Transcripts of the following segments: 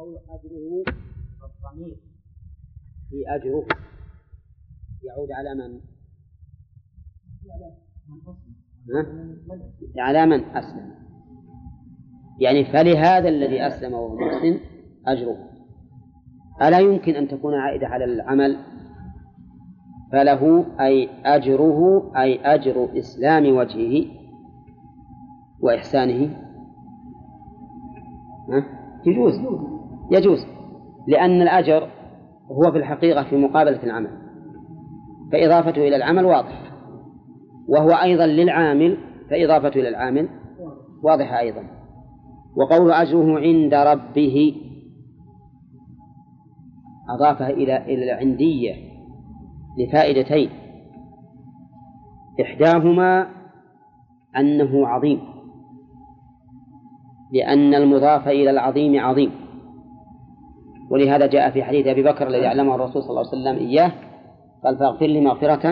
قول أجره الضمير في أجره يعود على من؟ على من أسلم، يعني فلهذا الذي أسلم وهو محسن أجره. ألا يمكن أن تكون عائدة على العمل؟ فله أي أجره أي أجر إسلام وجهه وإحسانه. يجوز، لأن الأجر هو في الحقيقة في مقابلة العمل، فإضافته إلى العمل واضح، وهو أيضا للعامل فإضافته إلى العامل واضحة أيضا. وقول أجره عند ربه أضافها إلى العندية لفائدتين: إحداهما أنه عظيم، لأن المضاف إلى العظيم عظيم، ولهذا جاء في حديث أبي بكر الذي علمه الرسول صلى الله عليه وسلم إياه، قال: فاغفر لي مغفرة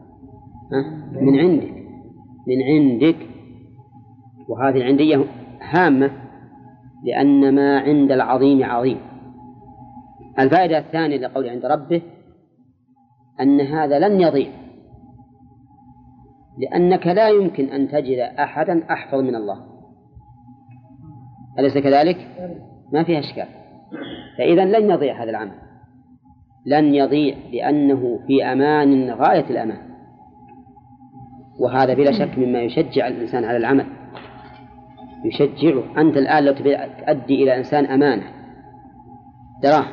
من عندك. وهذه العندية هامة، لأن ما عند العظيم عظيم. الفائدة الثانية لقول عند ربه أن هذا لن يضيع، لأنك لا يمكن أن تجد أحدا أحفظ من الله، أليس كذلك؟ ما فيها إشكال. فإذا لن يضيع هذا العمل، لن يضيع، لأنه في أمان غاية الأمان، وهذا بلا شك مما يشجع الإنسان على العمل، يشجعه. أنت الآن لو تؤدي إلى إنسان أمانة دراهم،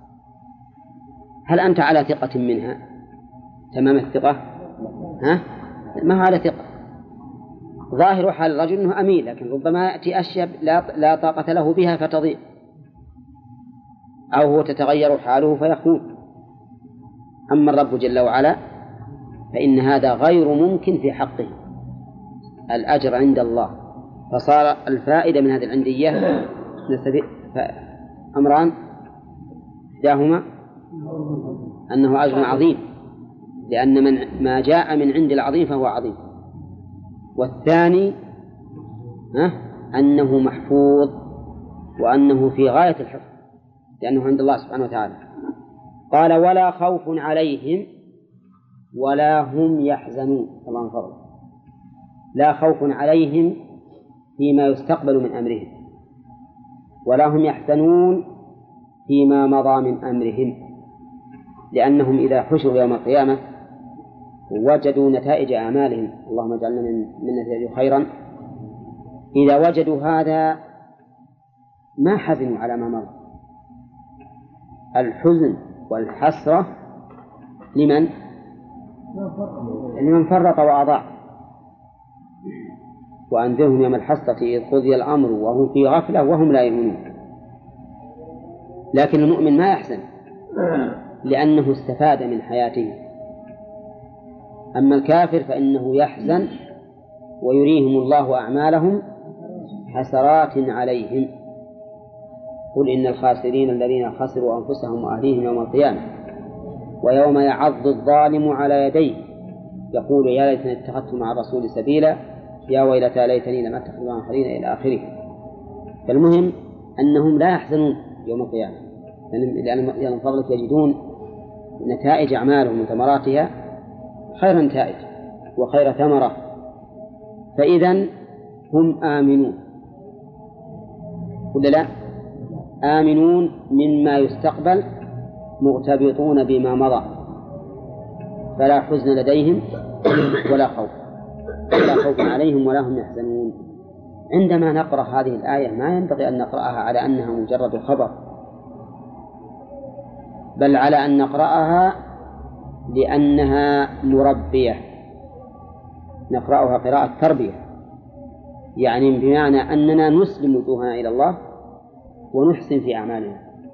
هل أنت على ثقة منها تمام الثقة؟ ما هو على ثقة. ظاهر حال الرجل أنه أمين، لكن ربما يأتي أشياء لا طاقة له بها فتضيع، أو هو تتغير حاله فيخون. أما الرب جل وعلا فإن هذا غير ممكن في حقه، الأجر عند الله. فصار الفائدة من هذه العندية أمران: إحداهما أنه أجر عظيم، لأن ما جاء من عند العظيم فهو عظيم. والثاني أنه محفوظ، وأنه في غاية الحفظ، لأنه عند الله سبحانه وتعالى. قال: ولا خوف عليهم ولا هم يحزنون. الله من فضله، لا خوف عليهم فيما يستقبل من أمرهم، ولا هم يحزنون فيما مضى من أمرهم، لأنهم إذا حشروا يوم القيامة وجدوا نتائج أعمالهم، اللهم اجعلنا من نتائج خيرا، إذا وجدوا هذا ما حزنوا على ما مضى. الحزن والحسرة لمن فرط وأضاع. وأنذرهم يوم الحسرة إذ قضي الأمر وهم في غفلة وهم لا يؤمنون. لكن المؤمن ما يحزن، لأنه استفاد من حياته. أما الكافر فإنه يحزن ويريهم الله أعمالهم حسرات عليهم. قل إن الخاسرين الذين خسروا أنفسهم وأهليهم يوم القيامة ويوم يعض الظالم على يديه يقول: يا ليتني اتخذت مع الرسول سبيلا يا ويلتى ليتني لم أتخذ مع الآخرين إلى آخره. فالمهم أنهم لا يحزنون يوم القيامة، لأن من فضلك يجدون نتائج أعمالهم وثمراتها خير نتائج وخير ثمرة، فإذا هم آمنون ولا لا؟ آمنون مما يستقبل، مغتبطون بما مضى، فلا حزن لديهم ولا خوف عليهم ولا هم يحزنون. عندما نقرأ هذه الآية ما ينبغي أن نقرأها على أنها مجرد خبر، بل على أن نقرأها لأنها مربية، نقرأها قراءة تربية، يعني بمعنى أننا نسلم وجوهنا إلى الله ونحسن في أعمالنا.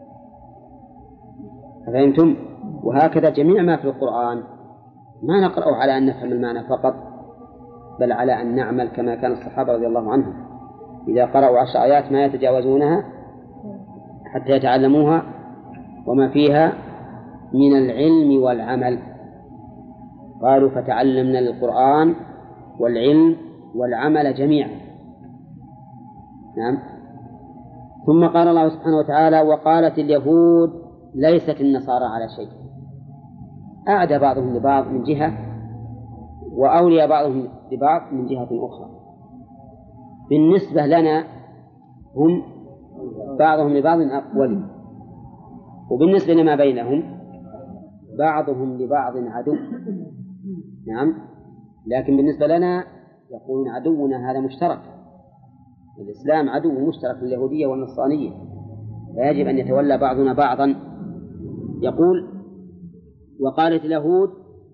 فهمتم؟ وهكذا جميع ما في القرآن ما نقرأه على أن نفهم المعنى فقط، بل على أن نعمل كما كان الصحابة رضي الله عنهم إذا قرأوا 10 آيات ما يتجاوزونها حتى يتعلموها وما فيها من العلم والعمل. قالوا: فتعلمنا القرآن والعلم والعمل جميعا. نعم. ثم قال الله سبحانه وتعالى: وقالت اليهود ليست النصارى على شيء. أعدى بعضهم لبعض من جهة، وأولي بعضهم لبعض من جهة أخرى. بالنسبة لنا هم بعضهم لبعض ولي، وبالنسبة لما بينهم بعضهم لبعض عدو. نعم، لكن بالنسبة لنا يقولون عدونا هذا مشترك، الإسلام عدو مشترك لليهودية والنصرانية، فيجب أن يتولى بعضنا بعضا. يقول: وقالت اليهود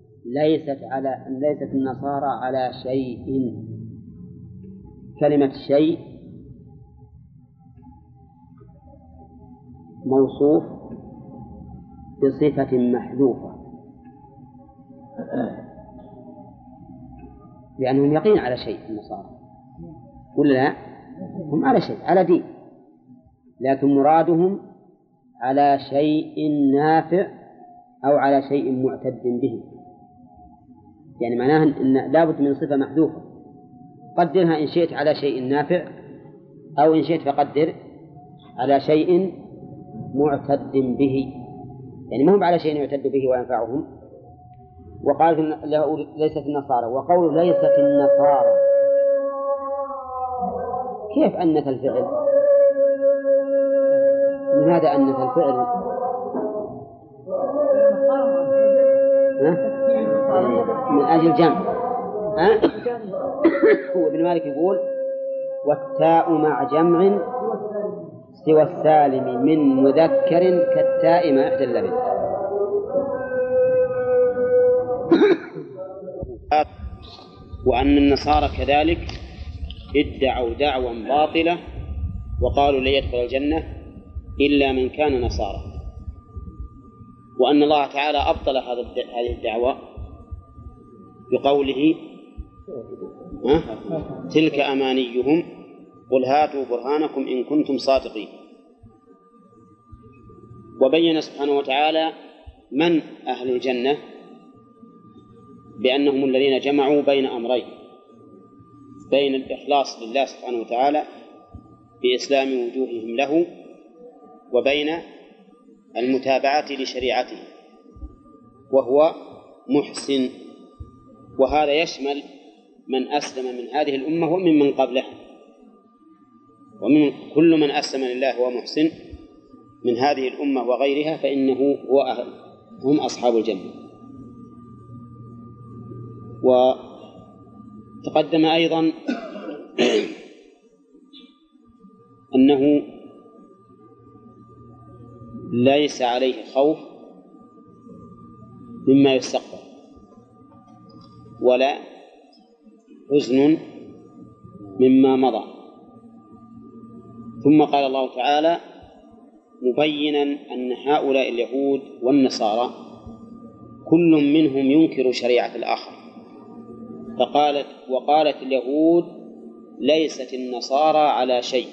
ليست النصارى على شيء. كلمة شيء موصوف بصفة محذوفة، لأنهم يقين على شيء النصارى، ولا لا؟ هم على شيء، على دين، لكن مرادهم على شيء نافع أو على شيء معتد به. يعني معناها أن لابد من صفة محذوفة، قدرها إن شئت على شيء نافع، أو إن شئت فقدر على شيء معتد به، يعني ما هم على شيء يعتد به وينفعهم. وقالت ليست النصارى، وقول ليست النصارى كيف أنث الفعل؟ لماذا أنث الفعل؟ من أجل جمع. وابن مالك يقول: والتاء مع جمع سوى السالم من مذكر كالتاء مع إحدى اللبن. وأن النصارى كذلك ادعوا دعوى باطلة وقالوا لا يدخل الجنة إلا من كان نصارى، وأن الله تعالى أبطل هذه الدعوة بقوله: تلك أمانيهم قل هاتوا برهانكم إن كنتم صادقين. وبين سبحانه وتعالى من أهل الجنة بأنهم الذين جمعوا بين أمرين: بين الإخلاص لله سبحانه وتعالى بإسلام وجوههم له، وبين المتابعة لشريعته وهو محسن. وهذا يشمل من أسلم من هذه الأمة ومن قبلها، ومن كل من أسلم لله وهو محسن من هذه الأمة وغيرها فإنه هم أصحاب الجنة. وتقدم أيضا أنه ليس عليه خوف مما يستقبل ولا حزن مما مضى. ثم قال الله تعالى مبينا أن هؤلاء اليهود والنصارى كل منهم ينكر شريعة الآخر، وقالت اليهود ليست النصارى على شيء،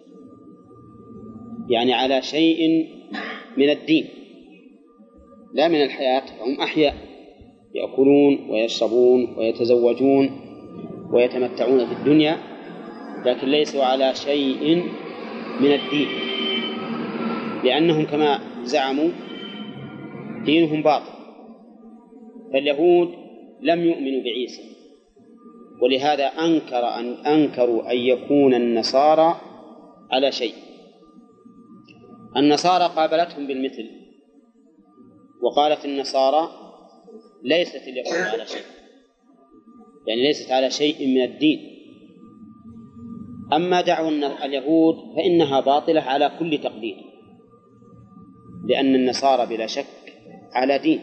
يعني على شيء من الدين لا من الحياة، هم أحياء يأكلون ويشربون ويتزوجون ويتمتعون في الدنيا، لكن ليسوا على شيء من الدين، لأنهم كما زعموا دينهم باطل. فاليهود لم يؤمنوا بعيسى، ولهذا أنكروا أن يكون النصارى على شيء. النصارى قابلتهم بالمثل وقالت النصارى ليست اليهود على شيء، يعني ليست على شيء من الدين. أما دعوى اليهود فإنها باطلة على كل تقدير، لأن النصارى بلا شك على دين.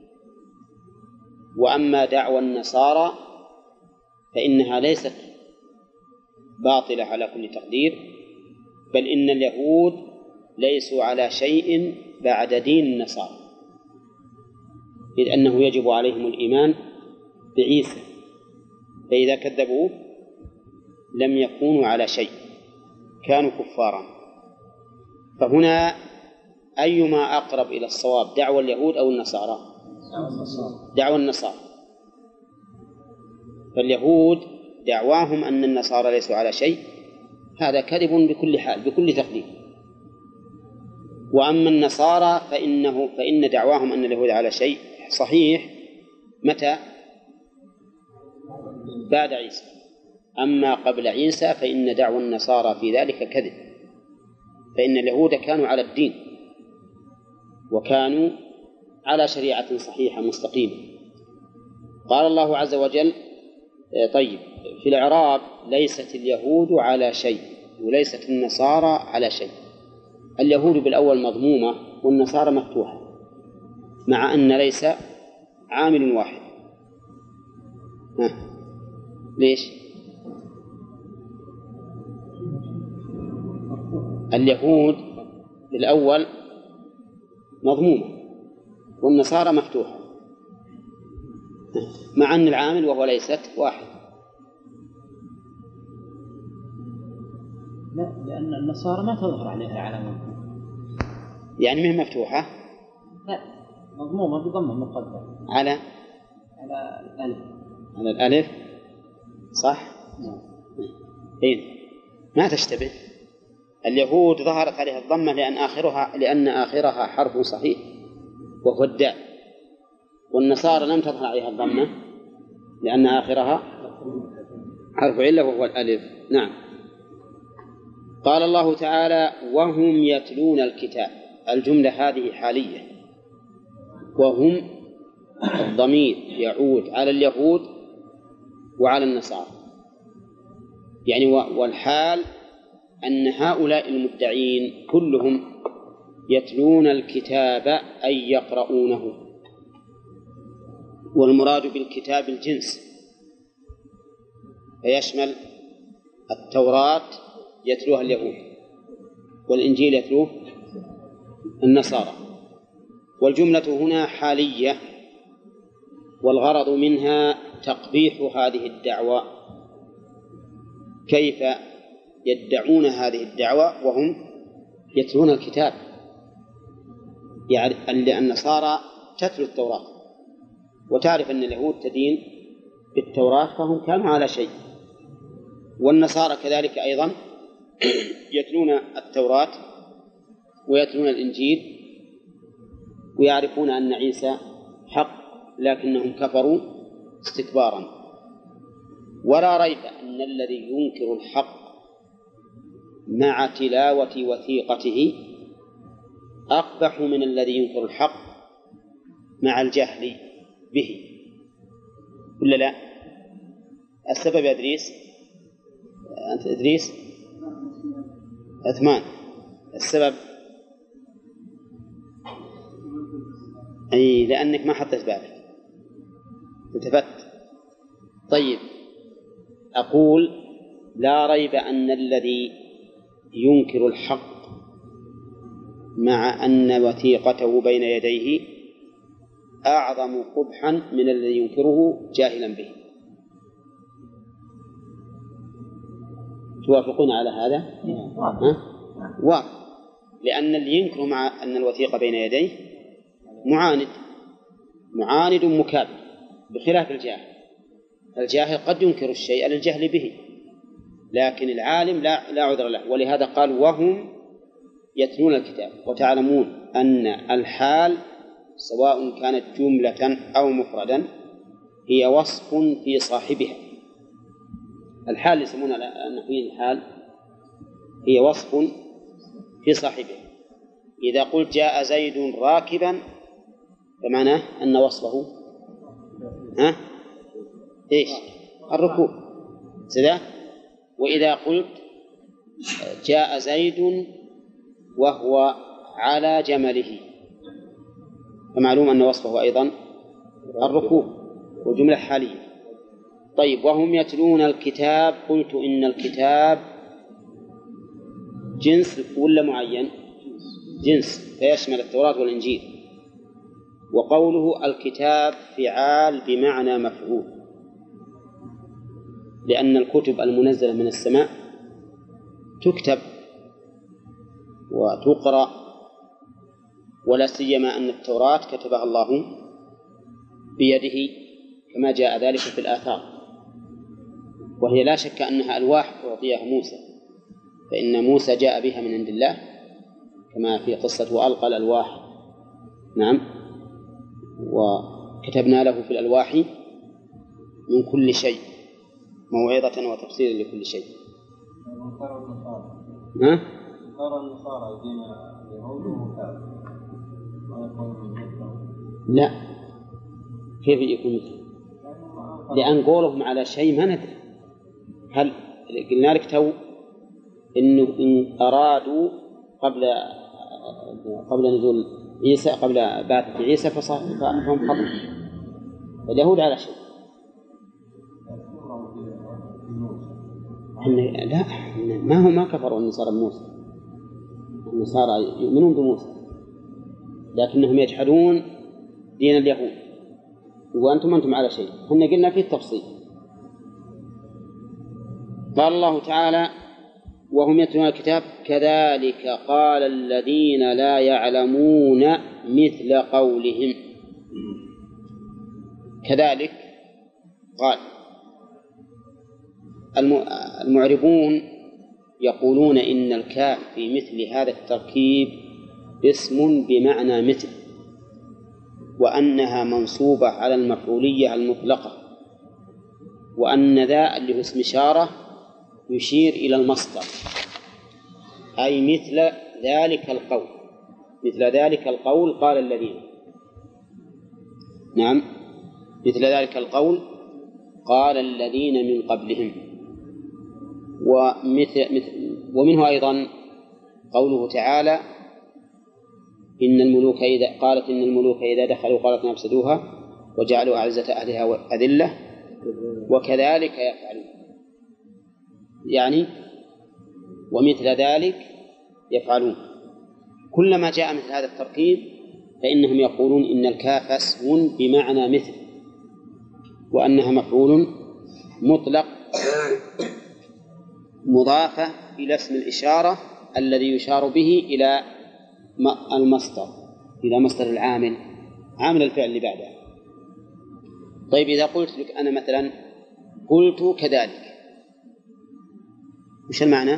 وأما دعوى النصارى فإنها ليست باطلة على كل تقدير، بل إن اليهود ليسوا على شيء بعد دين النصارى، إذ أنه يجب عليهم الإيمان بعيسى، فإذا كذبوه لم يكونوا على شيء، كانوا كفارا. فهنا أيما أقرب إلى الصواب، دعوى اليهود أو النصارى؟ دعوى النصارى. فاليهود دعواهم أن النصارى ليسوا على شيء هذا كذب بكل حال بكل تقدير، وأما النصارى فإن دعواهم أن اليهود على شيء صحيح متى؟ بعد عيسى. أما قبل عيسى فإن دعوى النصارى في ذلك كذب، فإن اليهود كانوا على الدين وكانوا على شريعة صحيحة مستقيمة. قال الله عز وجل: طيب، في الإعراب: ليست اليهود على شيء وليست النصارى على شيء. اليهود بالأول مضمومة والنصارى مفتوحة، مع أن ليس عامل واحد. ليش؟ اليهود بالأول مضمومة والنصارى مفتوحة، مع أن العامل وهو ليست واحد. لا، لأن النصارى ما تظهر عليها علامة، يعني مهما مفتوحة، لا، مضمومة بضمة مقدرة على الألف. على الألف، صح؟ إيه، ما تشتبه. اليهود ظهرت عليها الضمة لأن آخرها حرف صحيح وهو الدال، والنصارى لم تظهر عليها الضمة لأن آخرها حرف علة وهو الألف. نعم. قال الله تعالى: وهم يتلون الكتاب. الجملة هذه حالية، وهم الضمير يعود على اليهود وعلى النصارى، يعني والحال أن هؤلاء المدعين كلهم يتلون الكتاب أي يقرؤونه، والمراد بالكتاب الجنس، فيشمل التوراة يتلوها اليهود، والإنجيل يتلوه النصارى. والجملة هنا حالية، والغرض منها تقبيح هذه الدعوة. كيف يدعون هذه الدعوة وهم يتلون الكتاب؟ يعني النصارى تتلو التوراة، وتعرف أن اليهود تدين بالتوراة، فهم كانوا على شيء. والنصارى كذلك أيضا يتلون التوراة ويتلون الإنجيل، ويعرفون أن عيسى حق، لكنهم كفروا استكبارا. ولا ريب أن الذي ينكر الحق مع تلاوة وثيقته أقبح من الذي ينكر الحق مع الجهل به، ولا لا؟ السبب يا إدريس، أنت إدريس عثمان، السبب أي لأنك ما حطيت بالك، التفت. طيب، أقول: لا ريب أن الذي ينكر الحق مع أن وثيقته بين يديه أعظم قبحا من الذي ينكره جاهلا به. توافقون على هذا؟ واضح. لأن اللي ينكر مع أن الوثيقة بين يديه معاند مكابر، بخلاف الجاهل. الجاهل قد ينكر الشيء للجهل به، لكن العالم لا عذر له. ولهذا قال: وهم يتلون الكتاب. وتعلمون أن الحال سواء كانت جملة أو مفردا هي وصف في صاحبها. الحال يسمون النحويين الحال هي وصف في صاحبها. إذا قلت: جاء زيد راكبا، فمعناه أن وصفه إيش؟ الركوب. سذا. وإذا قلت: جاء زيد وهو على جمله، فمعلوم أن وصفه أيضا الركوب، وجملة حالية. طيب، وهم يتلون الكتاب. قلت إن الكتاب جنس ولا معين؟ جنس، فيشمل التوراة والإنجيل. وقوله الكتاب فعال بمعنى مفعول، لأن الكتب المنزلة من السماء تكتب وتقرأ، ولا سيما أن التوراة كتبها الله بيده كما جاء ذلك في الآثار، وهي لا شك أنها ألواح أعطيها موسى، فإن موسى جاء بها من عند الله كما في قصة وألقى الألواح. نعم. وكتبنا له في الألواح من كل شيء موعظة وتفصيلا لكل شيء. ها؟ صار النصارى دين اليهود وكافر. لا، كيف يكون مثل؟ لأن قولهم على شيء ما ندري. هل قلنا لك تو إنه إن أرادوا قبل نزول عيسى، قبل بعثة عيسى، فهم خطأ. اليهود على شيء. لا، ما كفروا النصارى بموسى. النصارى يؤمنون بموسى لكنهم يجحدون دين اليهود، وأنتم على شيء. كنا قلنا فيه التفصيل. قال الله تعالى: وهم يتلون الكتاب كذلك قال الذين لا يعلمون مثل قولهم. كذلك قال. المعربون يقولون إن الكاف في مثل هذا التركيب اسم بمعنى مثل، وأنها منصوبة على المفعولية المطلقة، وأن ذا اللي هو اسم إشارة يشير إلى المصدر، أي مثل ذلك القول. مثل ذلك القول قال الذين. نعم، مثل ذلك القول قال الذين من قبلهم. ومنه أيضا قوله تعالى: إن الملوك إذا دخلوا قرية أفسدوها وجعلوا أعزة أهلها أذلة وكذلك يفعلون. يعني ومثل ذلك يفعلون. كلما جاء مثل هذا التركيب فإنهم يقولون إن الكاف اسم بمعنى مثل، وأنها مفعول مطلق مضافة إلى اسم الإشارة الذي يشار به إلى المصدر، إلى مصدر العامل، عامل الفعل اللي بعده. طيب إذا قلت لك أنا مثلا قلت كذلك، وش المعنى؟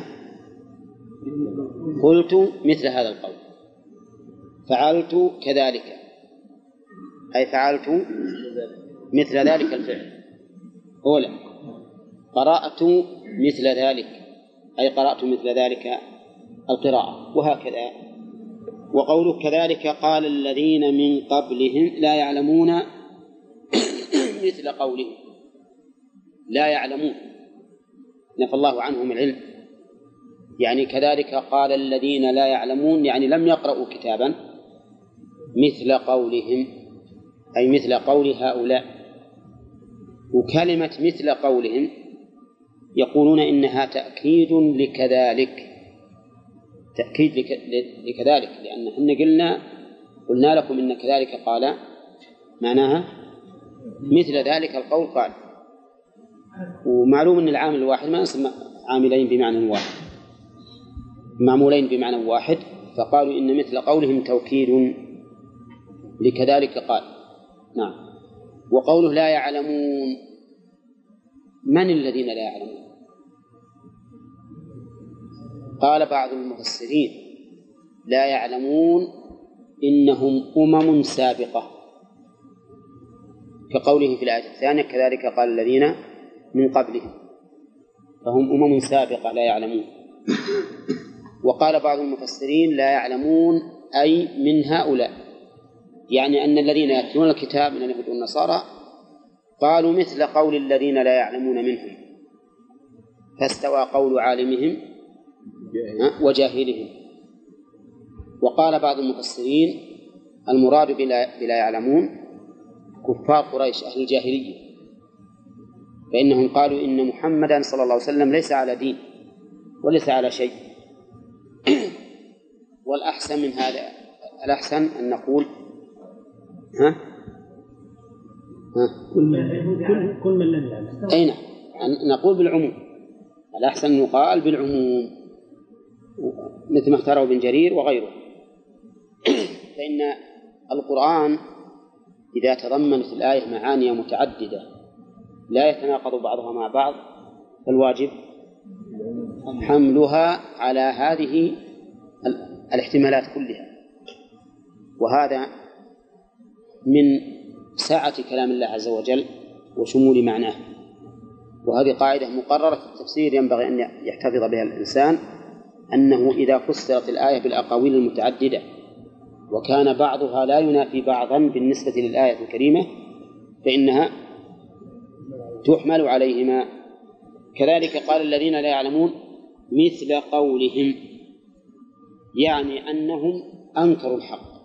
قلت مثل هذا القول. فعلت كذلك أي فعلت مثل ذلك الفعل. أولا قرأت مثل ذلك أي قرأت مثل ذلك القراءة، وهكذا. وقوله كذلك قال الذين من قبلهم لا يعلمون مثل قولهم. لا يعلمون نفى الله عنهم العلم، يعني كذلك قال الذين لا يعلمون يعني لم يقرأوا كتابا مثل قولهم، أي مثل قول هؤلاء. وكلمة مثل قولهم يقولون إنها تأكيد لكذلك، تأكيد لكذلك، لأن إحنا قلنا لكم إن كذلك قال معناها مثل ذلك القول قال. ومعلوم أن العامل الواحد ما يصير عاملين بمعنى واحد، معمولين بمعنى واحد، فقالوا إن مثل قولهم توكيد لكذلك قال. نعم. وقوله لا يعلمون، من الذين لا يعلمون؟ قال بعض المفسرين لا يعلمون إنهم أمم سابقة، كقوله في الآية الثانية كذلك قال الذين من قبلهم، فهم أمم سابقة لا يعلمون. وقال بعض المفسرين لا يعلمون أي من هؤلاء، يعني أن الذين يتلون الكتاب من اليهود والنصارى قالوا مثل قول الذين لا يعلمون منهم، فاستوى قول عالمهم وجاهلهم. وقال بعض المفسرين المراد بلا يعلمون كفار قريش أهل الجاهلية، فإنهم قالوا إن محمدا صلى الله عليه وسلم ليس على دين وليس على شيء. والأحسن من هذا، الأحسن أن نقول كل من لم يعلم. أين نقول بالعموم، الأحسن أن يقال بالعموم مثل ما اختاره ابن جرير وغيره. فإن القرآن إذا تضمنت الآية معاني متعددة لا يتناقض بعضها مع بعض، فالواجب حملها على هذه الاحتمالات كلها، وهذا من سعة كلام الله عز وجل وشمول معناه. وهذه قاعدة مقررة في التفسير ينبغي أن يحتفظ بها الإنسان، أنه إذا فسرت الآية بالأقاويل المتعددة وكان بعضها لا ينافي بعضا بالنسبة للآية الكريمة فإنها تحمل عليهما. كذلك قال الذين لا يعلمون مثل قولهم، يعني أنهم أنكروا الحق،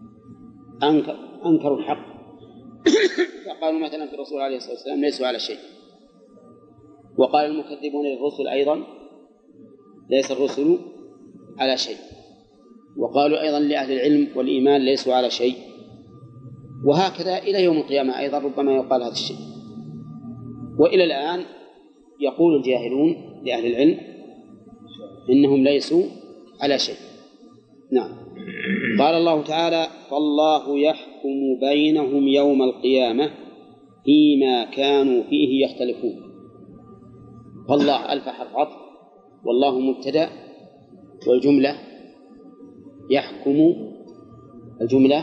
أنكروا الحق فقالوا مثلا في الرسول عليه الصلاة والسلام ليسوا على شيء، وقال المكذبون للرسل أيضا ليس الرسل على شيء، وقالوا أيضا لأهل العلم والإيمان ليسوا على شيء، وهكذا إلى يوم القيامة أيضا ربما يقال هذا الشيء. وإلى الآن يقول الجاهلون لأهل العلم إنهم ليسوا على شيء. نعم. قال الله تعالى: فالله يحكم بينهم يوم القيامة فيما كانوا فيه يختلفون. فالله ألف حرف عطف، والله مبتدأ، والجملة يحكم الجملة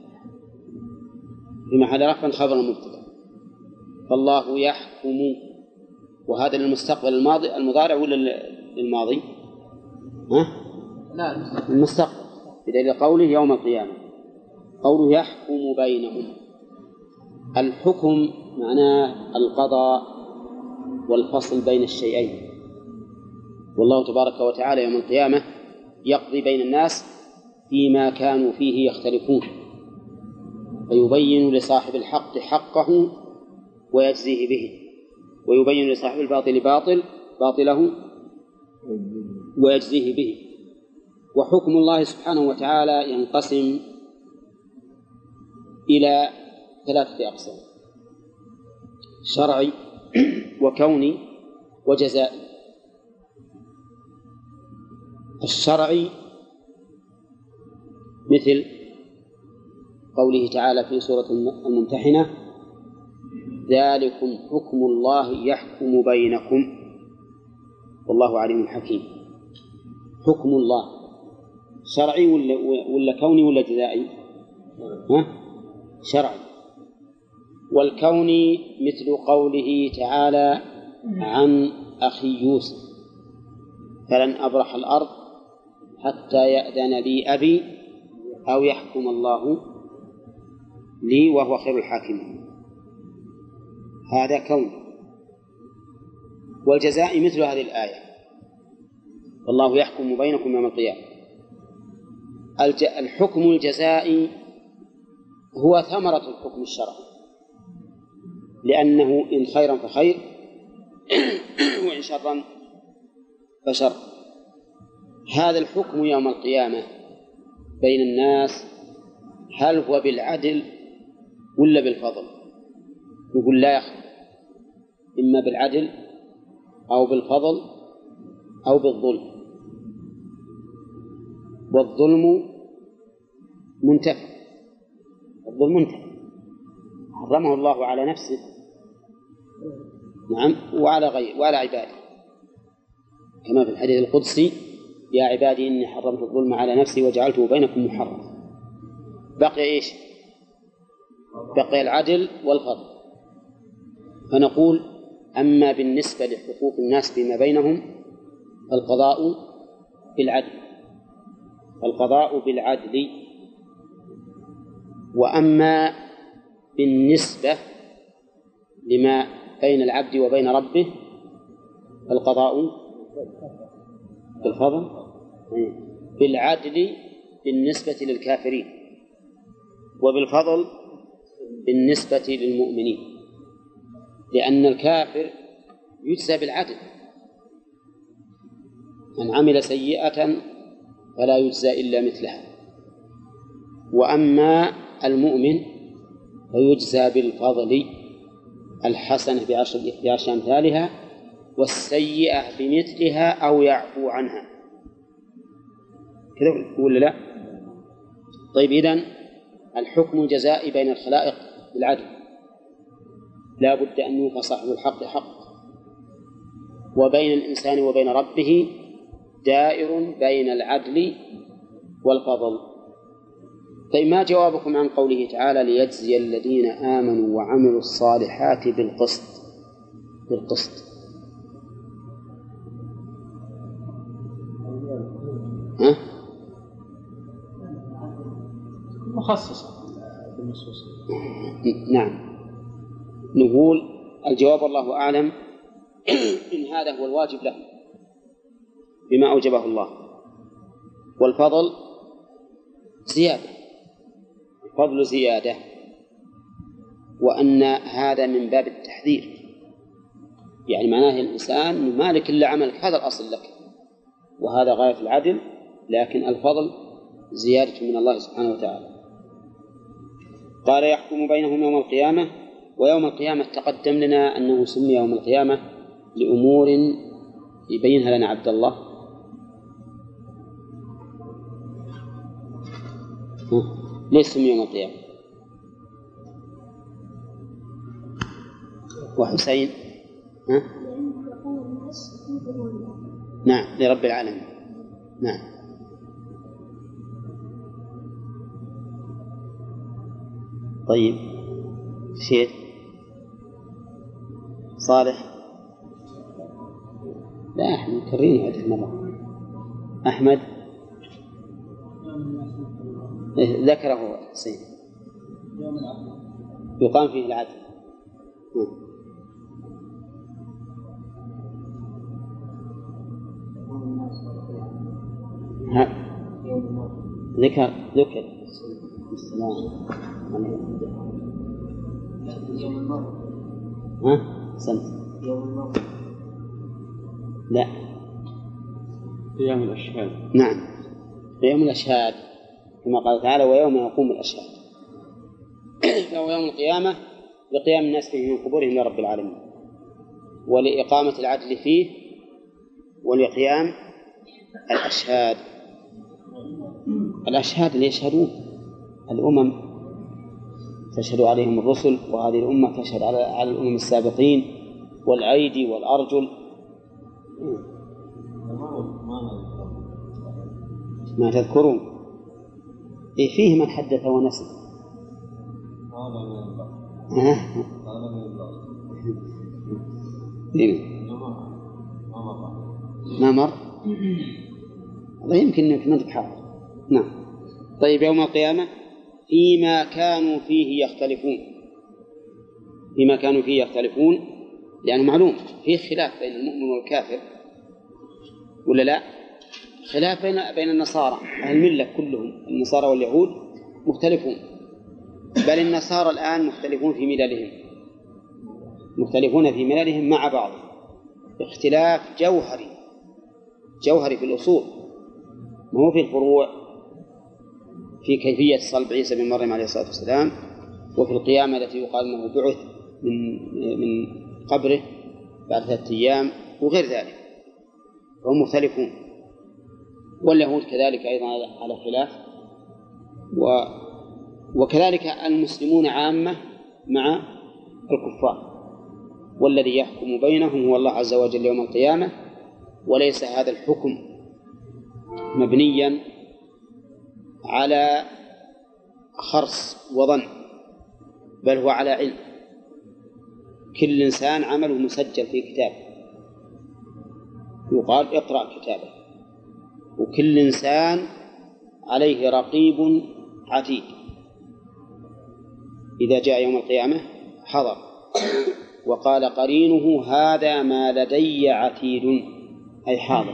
في محل رفع خبر المبتدأ. فالله يحكم، وهذا للمستقبل المضارع ولا للماضي؟ لا، المستقبل، بدليل قوله يوم القيامة. قوله يحكم بينهم، الحكم معناه القضاء والفصل بين الشيئين، والله تبارك وتعالى يوم القيامة يقضي بين الناس فيما كانوا فيه يختلفون، فيبين لصاحب الحق حقه ويجزيه به، ويبين لصاحب الباطل باطله ويجزيه به. وحكم الله سبحانه وتعالى ينقسم إلى 3 أقسام: شرعي وكوني وجزائي. الشرعي مثل قوله تعالى في سورة الممتحنة: ذلكم حكم الله يحكم بينكم والله عليم حكيم. حكم الله شرعي ولا كوني ولا جزائي؟ شرعي. والكوني مثل قوله تعالى عن أخي يوسف: فلن أبرح الأرض حتى يأذن لي أبي أو يحكم الله لي وهو خير الحاكمين. هذا كون. والجزاء مثل هذه الآية: والله يحكم بينكم يوم القيامة. الحكم الجزائي هو ثمرة الحكم الشرعي، لأنه إن خيرا فخير وإن شرا فشر. هذا الحكم يوم القيامة بين الناس هل هو بالعدل ولا بالفضل؟ يقول لا يخفى، إما بالعدل أو بالفضل أو بالظلم، والظلم منتفع، الظلم منتفع حرمه الله على نفسه، نعم، وعلى غيره وعلى عباده، كما في الحديث القدسي: يا عبادي إني حرمت الظلم على نفسي وجعلته بينكم محرما. بقي إيش؟ بقي العدل والفضل. فنقول: أما بالنسبة لحقوق الناس فيما بينهم القضاء بالعدل، القضاء بالعدل. وأما بالنسبة لما بين العبد وبين ربه القضاء بالفضل بالعدل بالنسبة للكافرين، وبالفضل بالنسبة للمؤمنين، لأن الكافر يجزى بالعدل، من عمل سيئة فلا يجزى إلا مثلها. وأما المؤمن فيجزى بالفضل، الحسنة بعشر أمثالها والسيئة بمثلها أو يعفو عنها. كذا ولا لا؟ طيب، إذن الحكم الجزائي بين الخلائق بالعدل، لا بد أن يوفى صاحب الحق حق. وبين الإنسان وبين ربه دائر بين العدل والفضل. طيب ما جوابكم عن قوله تعالى ليجزي الذين آمنوا وعملوا الصالحات بالقسط؟ ها؟ مخصصة بالنصوص. نعم، نقول الجواب والله أعلم إن هذا هو الواجب له بما أوجبه الله، والفضل زيادة، الفضل زيادة، وأن هذا من باب التحذير، يعني معناه الإنسان مالك إلا عملك، هذا الأصل لك وهذا غاية العدل، لكن الفضل زيادة من الله سبحانه وتعالى. قال يحكم بينهم يوم القيامة. ويوم القيامة تقدم لنا أنه سمي يوم القيامة لأمور يبينها لنا عبد الله. ليش سمي يوم القيامة؟ وحسين نعم لرب العالمين. نعم. طيب شيء صالح؟ لا احنا مكررين عدة مرات. أحمد ذكره حسين يقام فيه العدل. ذكر السلام. سنت لا قيام الأشهاد. نعم قيام الأشهاد كما قال تعالى ويوم يقوم الأشهاد. فهو يوم القيامة لقيام الناس فيه من قبورهم لرب العالمين، ولإقامة العدل فيه، ولقيام الأشهاد. الأشهاد اللي يشهدون الأمم تشهد عليهم الرسل، وهذه الأمة تشهد على الأمم السابقين، والأيدي والأرجل. ما تذكرون فيه من حدث ونسي. ما مر الله يمكن أنك ما تبحث. نعم. طيب يوم القيامة فيما كانوا فيه يختلفون، لأنه معلوم فيه خلاف بين المؤمن والكافر ولا لا؟ خلاف بين النصارى، أهل الملة كلهم النصارى واليهود مختلفون، بل النصارى الآن مختلفون في مللهم مع بعض، اختلاف جوهري في الأصول، ما هو في الفروع، في كيفية صلب عيسى بن مريم عليه الصلاة والسلام، وفي القيامة التي يقال أنه بعث من قبره بعد 3 أيام وغير ذلك، فهم مختلفون. واليهود كذلك أيضا على خلاف، وكذلك المسلمون عامة مع الكفار. والذي يحكم بينهم هو الله عز وجل يوم القيامة، وليس هذا الحكم مبنيا على خرص وظن، بل هو على علم. كل إنسان عمله مسجل في كتاب يقال اقرأ كتابه، وكل إنسان عليه رقيب عتيد إذا جاء يوم القيامة حضر، وقال قرينه هذا ما لدي عتيد، أي حاضر.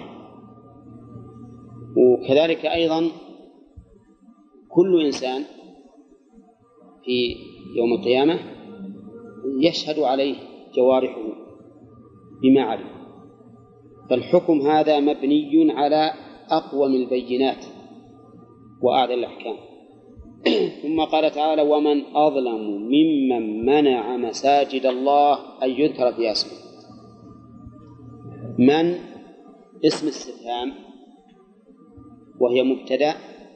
وكذلك أيضا كل إنسان في يوم القيامة يشهد عليه جوارحه بما علم، فالحكم هذا مبني على أقوم البينات وأعدل الأحكام. ثم قال تعالى ومن أظلم ممن منع مساجد الله أن يذكر فيها اسمه. من اسم استفهام وهي مبتدأ،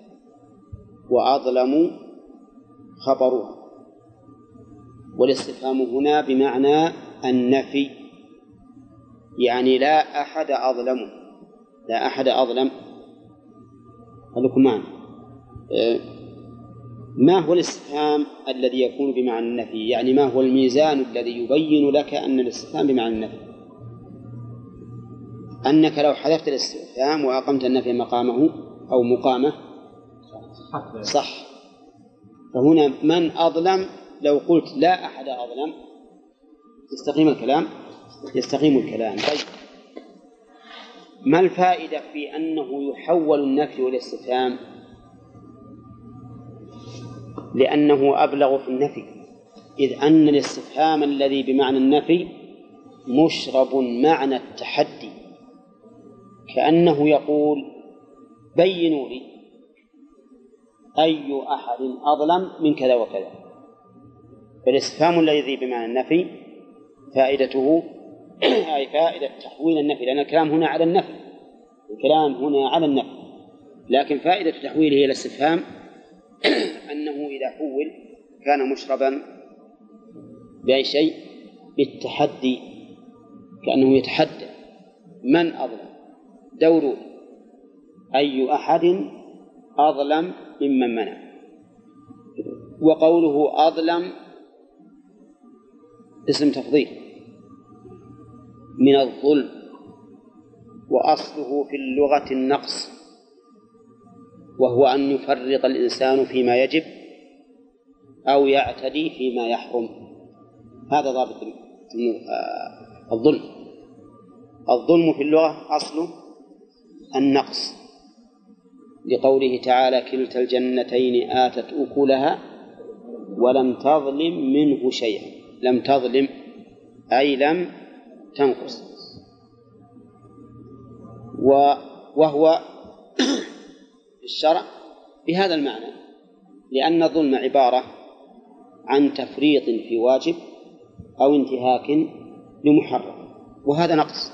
وأظلم خبرها، والاستفهام هنا بمعنى النفي، يعني لا أحد أظلم. خليكم معنا. ما هو الاستفهام الذي يكون بمعنى النفي؟ يعني ما هو الميزان الذي يبين لك أن الاستفهام بمعنى النفي؟ أنك لو حذفت الاستفهام وأقمت النفي مقامه أو مقامه صح. فهنا من أظلم، لو قلت لا أحد أظلم يستقيم الكلام. طيب، ما الفائدة في أنه يحول النفي والاستفهام؟ لأنه أبلغ في النفي، إذ أن الاستفهام الذي بمعنى النفي مشرب معنى التحدي، كأنه يقول بينوا لي أي أحد أظلم من كذا وكذا. فالاستفهام الذي بمعنى النفي فائدته أي فائدة تحويل النفي، لأن الكلام هنا على النفي، لكن فائدة تحويله إلى الاستفهام أنه إذا حول كان مشربا بأي شيء؟ بالتحدي، كأنه يتحدى من أظلم، دوروا أي أحد أظلم ممن منع. وقوله أظلم اسم تفضيل من الظلم، وأصله في اللغة النقص، وهو أن يفرط الإنسان فيما يجب أو يعتدي فيما يحرم. هذا ضابط الظلم. الظلم في اللغة أصله النقص، لقوله تعالى كلتا الجنتين آتت أكلها ولم تظلم منه شيئا. لم تظلم أي لم تنقص، وهو في الشرع بهذا المعنى، لأن الظلم عبارة عن تفريط في واجب أو انتهاك لمحرم، وهذا نقص.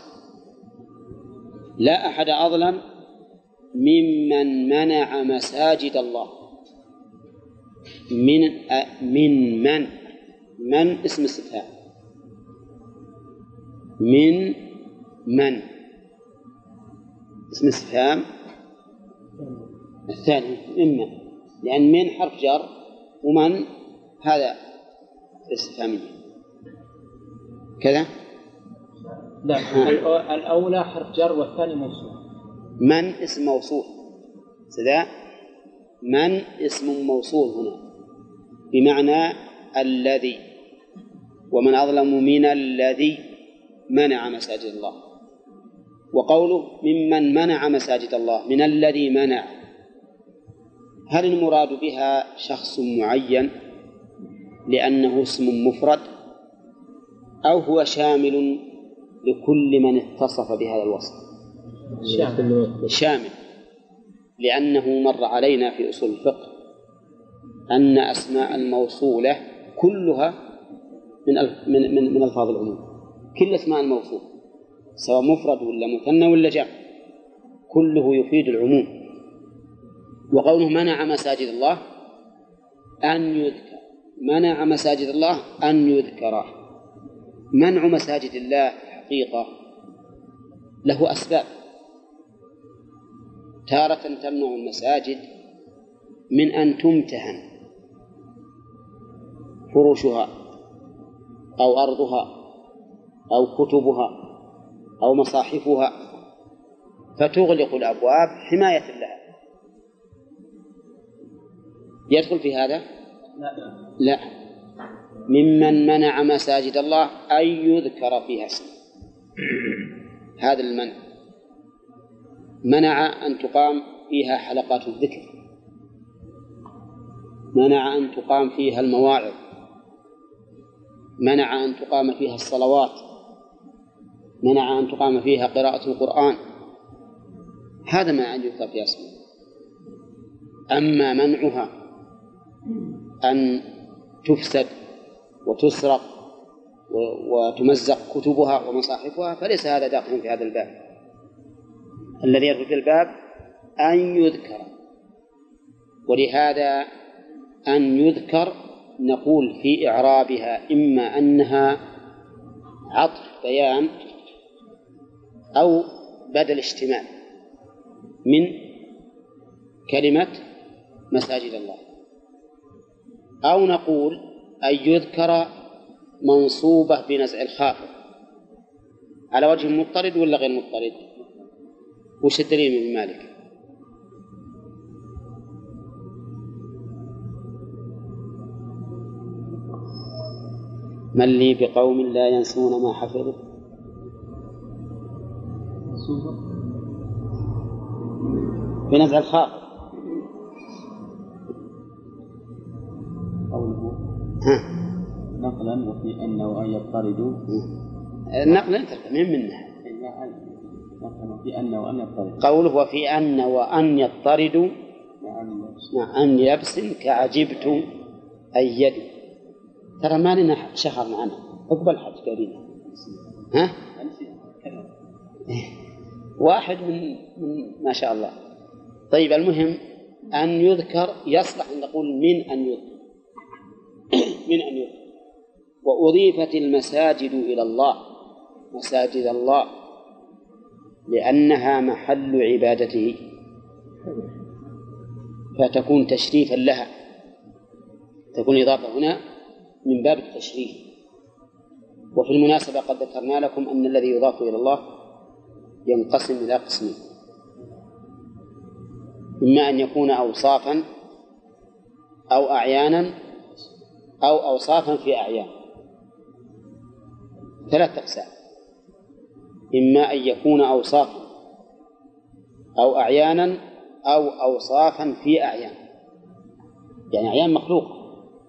لا أحد أظلم ممن منع مساجد الله. من اسم استفهام، من اسم استفهام الثاني ممن، لأن من حرف جر ومن هذا استفهامي كذا. لا، الأولى حرف جر والثاني موصول. من اسم موصول، سذا من اسم موصول هنا بمعنى الذي، ومن أظلم من الذي منع مساجد الله. وقوله ممن منع مساجد الله، من الذي منع، هل المراد بها شخص معين لأنه اسم مفرد، أو هو شامل لكل من اتصف بهذا الوصف؟ شامل، لأنه مر علينا في أصول الفقه أن أسماء الموصولة كلها من ألفاظ العموم. كل أسماء الموصول سواء مفرد ولا مثنى ولا جمع كله يفيد العموم. وقوله منع مساجد الله أن يذكر، منع مساجد الله أن يذكر. منع مساجد الله حقيقة له أسباب. تارة تمنع المساجد من أن تمتهن فروشها أو أرضها أو كتبها أو مصاحفها، فتغلق الأبواب حماية لها. يدخل في هذا؟ لا. ممن منع مساجد الله أن يذكر فيها اسمه، هذا المنع. منع أن تقام فيها حلقات الذكر، منع أن تقام فيها المواعظ، منع أن تقام فيها الصلوات، منع أن تقام فيها قراءة القرآن. هذا ما أن يذكر فيها اسمه. أما منعها أن تفسد وتسرق وتمزق كتبها ومصاحفها فليس هذا داخل في هذا الباب. الذي يدخل في الباب أن يذكر، ولهذا أن يذكر نقول في إعرابها إما أنها عطف بيان أو بدل اشتمال من كلمة مساجد الله، أو نقول أن يذكر منصوبة بنزع الخافض على وجه مضطرد ولا غير مضطرد؟ وش الدليل من مالك؟ من لي بقوم لا ينسون ما حفظوا. بنزع الخافض. قوله نقلا وفي أن وأن يضطردوا. النقل تفهم منه. نقلا في أن وأن يضطردوا. قوله وفي أن وأن يضطردوا مع أن يبس كعجبت أن يدي. ترى ما لنا شهر معنا عقب الحج قريبا. ها؟ واحد من ما شاء الله. طيب المهم أن يذكر يصلح أن نقول من أن يذكر من أن يذكر. وأضيفت المساجد إلى الله مساجد الله لأنها محل عبادته فتكون تشريفا لها، تكون إضافة هنا من باب التشريف. وفي المناسبة قد ذكرنا لكم أن الذي يضاف إلى الله ينقسم إلى قسمين: إما أن يكون أوصافا أو أعيانا أو أوصافا في أعيان، 3 أقسام: إما أن يكون أوصافا أو أعيانا أو أوصافا في أعيان، يعني أعيان مخلوقة.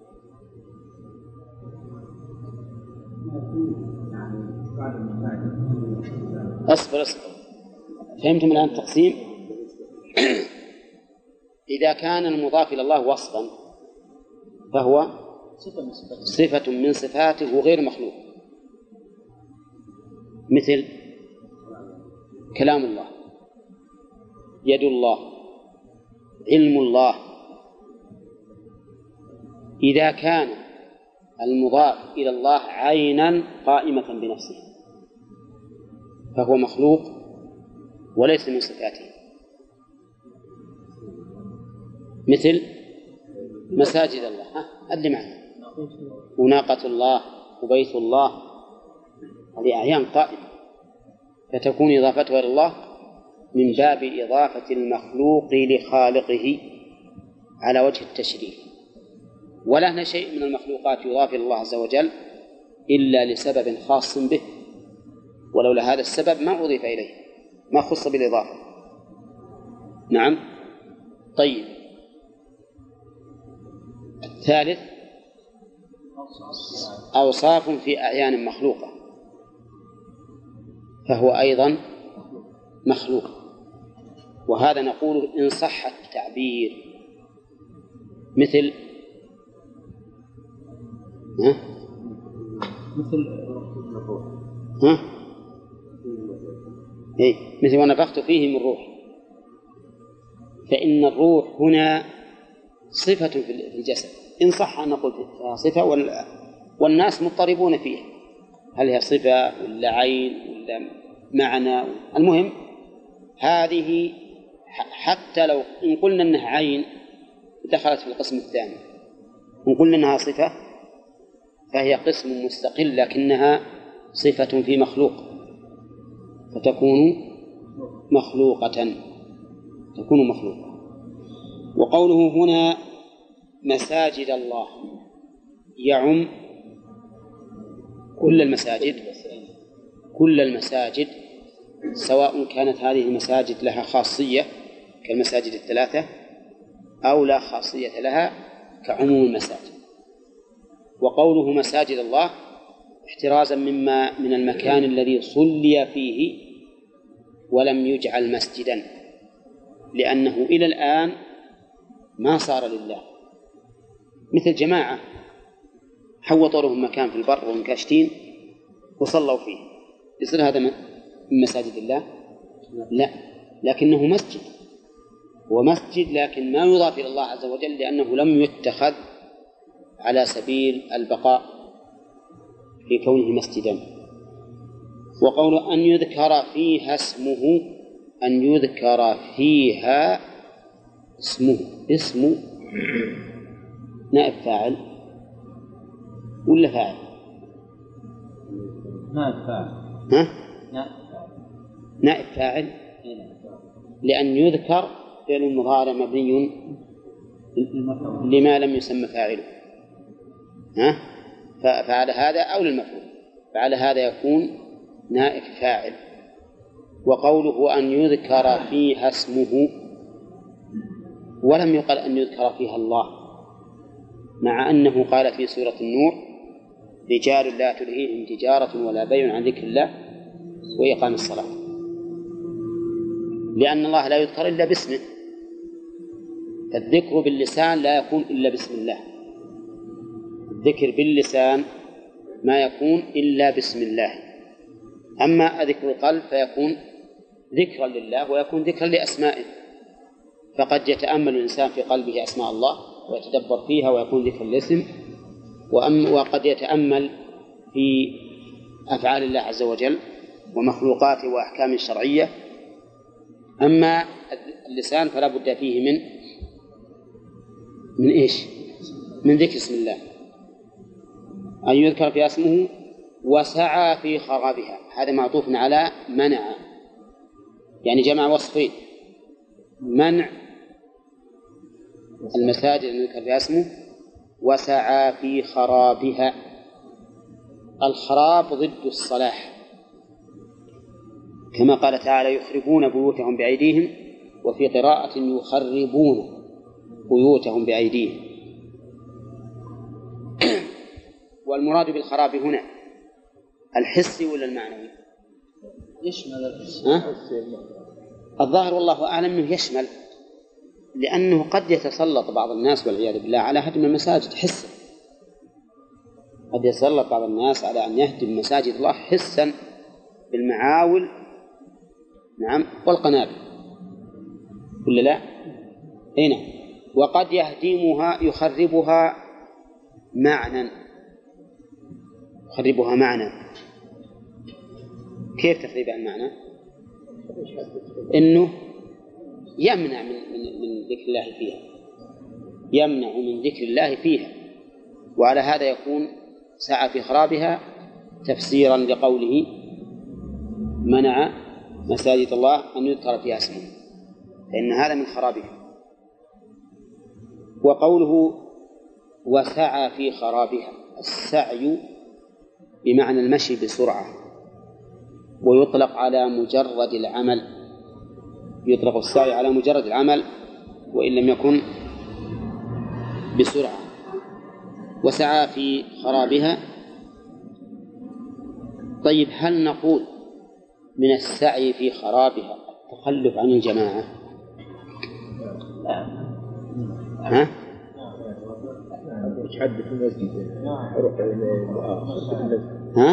أصبر فهمتم الآن التقسيم؟ إذا كان المضاف إلى الله وصفا فهو صفة من صفاته غير مخلوق، مثل كلام الله، يد الله، علم الله. إذا كان المضاف إلى الله عينا قائمة بنفسه فهو مخلوق وليس من صفاته، مثل مساجد الله. أدل معنا وناقة الله وبيت الله، هذه أعيان قائمة، فتكون إضافتها إلى الله من باب إضافة المخلوق لخالقه على وجه التشريف. ولا شيء من المخلوقات يضاف إلى الله عز وجل إلا لسبب خاص به، ولولا هذا السبب ما أضيف إليه، ما خص بالإضافة. نعم. طيب الثالث أوصاف في أعيان مخلوقة فهو أيضا مخلوق، وهذا نقول إن صح التعبير، مثل مثل ونفخت فيه من روح، فإن الروح هنا صفة في الجسد، إن صح أن نقول فيها صفة والناس مضطربون فيها، هل هي صفة ولا عين ولا معنى؟ المهم هذه حتى لو إن قلنا أنها عين دخلت في القسم الثاني، إن قلنا أنها صفة فهي قسم مستقل لكنها صفة في مخلوق فتكون مخلوقة، تكون مخلوقة. وقوله هنا مساجد الله يعم كل المساجد سواء كانت هذه المساجد لها خاصية كالمساجد 3 أو لا خاصية لها كعموم المساجد. وقوله مساجد الله احترازا من المكان الذي صلي فيه ولم يجعل مسجدا، لأنه إلى الآن ما صار لله، مثل جماعة حوطوا لهم مكان في البر ومكاشتين وصلوا فيه، يصير هذا من مساجد الله؟ لا، لكنه مسجد، هو مسجد لكن ما يضاف إلى الله عز وجل لأنه لم يتخذ على سبيل البقاء في كونه مسجدا. وقول أن يذكر فيها اسمه، أن يذكر فيها اسمه نائب فاعل ولا فاعل؟ نائب فاعل. ها؟ نائب فاعل لأن يذكر فعل المضارع مبني لما لم يسمى فاعله. ها؟ فعلى هذا أو للمفعول، فعلى هذا يكون نائب فاعل. وقوله أن يذكر فيها اسمه، ولم يقل أن يذكر فيها الله، مع أنه قال في سورة النور: رجال لا تلهيهم تجارة ولا بيع عن ذكر الله وإقام الصلاة، لأن الله لا يذكر إلا باسمه، فالذكر باللسان لا يكون إلا باسم الله. الذكر باللسان ما يكون إلا باسم الله، أما ذكر القلب فيكون ذكرا لله ويكون ذكرا لأسمائه، فقد يتأمل الإنسان في قلبه أسماء الله ويتدبر فيها ويكون ذكر الاسم، وقد يتأمل في أفعال الله عز وجل ومخلوقاته وأحكام شرعية. أما اللسان فلا بد فيه من إيش؟ من ذكر اسم الله. أن يذكر في اسمه وسعى في خرابها، هذا معطوف على منع، يعني جمع وصفين: منع المساجد أن يذكر في اسمه، وسعى في خرابها. الخراب ضد الصلاح، كما قال تعالى: يخربون بيوتهم بأيديهم، وفي قراءة يخربون بيوتهم بأيديهم. والمراد بالخراب هنا الحسي ولا المعنوي؟ يشمل الحس. الظاهر والله أعلم أنه يشمل، لأنه قد يتسلط بعض الناس والعياذ بالله على هدم المساجد حسا، قد يتسلط بعض الناس على أن يهدم مساجد الله حسا بالمعاول، نعم، والقنابل، ولا لا؟ هنا وقد يهدمها يخربها معنى. يخربها معنى، كيف تخريب المعنى؟ إنه يمنع من ذكر الله فيها، يمنع من ذكر الله فيها، وعلى هذا يكون سعى في خرابها تفسيرا لقوله: منع مساجد الله أن يذكر فيها اسمه، فإن هذا من خرابها. وقوله وسعى في خرابها، السعي بمعنى المشي بسرعة، ويطلق على مجرد العمل، يطلق السعي على مجرد العمل وإن لم يكن بسرعة. وسعى في خرابها. طيب، هل نقول من السعي في خرابها التخلف عن الجماعة؟ ها؟ يتحدث في المسجد، أروح ها؟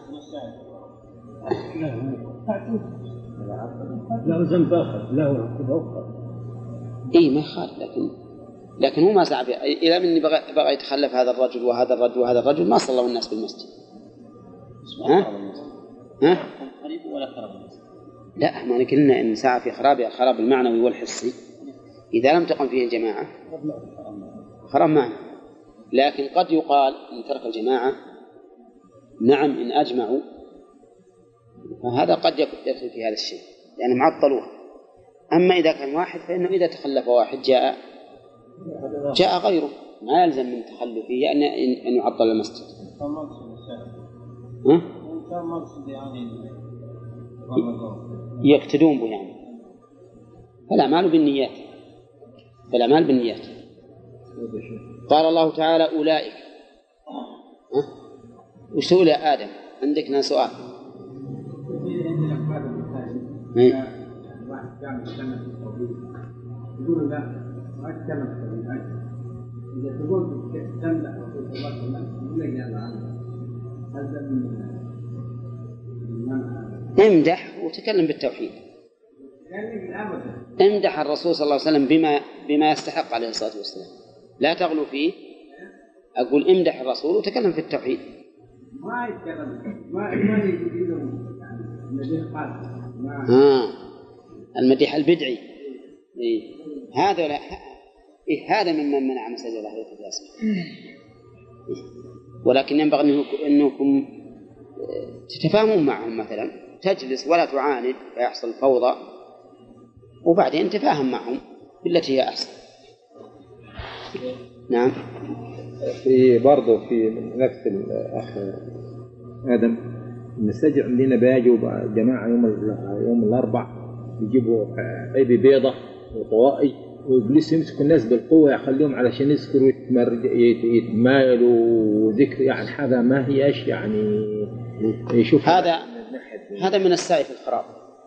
لا ذنب آخر، لا عقوبة أخرى. إيه ما يخالف، لكن هو ما سعى فيه. إذا مني بغى يتخلف هذا الرجل وهذا الرجل وهذا الرجل ما صلوا الناس في المسجد. ها؟ قريب ولا خراب المسجد؟ لا، ما قلنا إن سعى في خرابها الخراب المعنوي والحسي. إذا لم تقم فيه الجماعة خراب معنى، لكن قد يقال إن ترك الجماعة نعم إن أجمعوا، فهذا قد يدخل في هذا الشيء يعني معطلوها. أما إذا كان واحد فإنه إذا تخلف واحد جاء غيره، ما يلزم من تخلفه أن يعطل المسجد. ها؟ يقتدون به يعني. فالأعمال بالنيات، فالأعمال بالنيات. قال الله تعالى: أولئك. وش تقول يا آدم؟ عندك سؤال؟ واحد كان يتكلم في التوحيد يقول لا ما يتكلم في التوحيد، إذا تقول تمدح رسول الله صلى الله عليه وسلم يقول لك يا عنه هذا من امدح وتكلم بالتوحيد، امدح الرسول صلى الله عليه وسلم بما يستحق عليه الصلاة والسلام، لا تغلو فيه. أقول امدح الرسول وتكلم في التوحيد. ما يتكلم ما يقول يعني الذي قال المديح البدعي إيه هذا لا هذا ممن منع مساجد الله بالقياس. ولكن ينبغي أنكم تتفاهمون معهم، مثلا تجلس ولا تعاند فيحصل فوضى، وبعدين تفاهم معهم بالتي هي أحسن. نعم. في برضه في نفس الأخ آدم، المساجد عندنا بيجوا جماعة يوم الأربع يجيبوا عيبي بيضة وطوائي ويجلسوا يمسكوا الناس بالقوة يخليهم علشان يذكروا يتمايلوا وذكر، يعني حاجة ما هيش يعني يشوف. هذا من السعي في الخراب،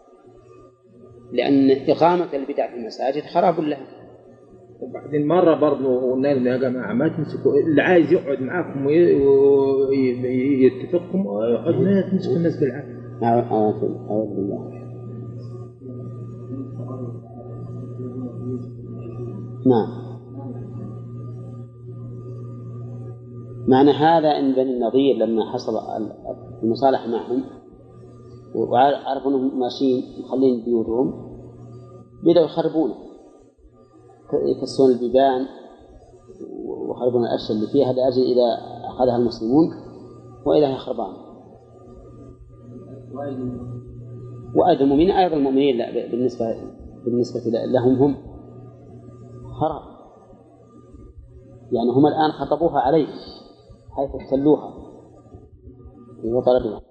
لأن إقامة البدع في المساجد خراب لها. وبعدين مرة برضه قلنا لهم يا جماعة ما تمسكوا، اللي عايز يقعد معاكم ويتفقكم يقعد، ما تمسكوا الناس بالعافية. أعوذ بالله. نعم. معنى هذا أن بني النضير لما حصل المصالحة معهم وعرفوا أنهم ماشيين مخلين بيوتهم، بدأوا يخربونه، يكسرون البيبان ويخربون الأشياء اللي فيها لأجل إذا أخذها المسلمون وإذا هي خربان. وأيضا المؤمنين أيضا المؤمنين بالنسبة لهم هم خراب، يعني هم الآن خطبوها عليه حيث احتلوها وطردوها.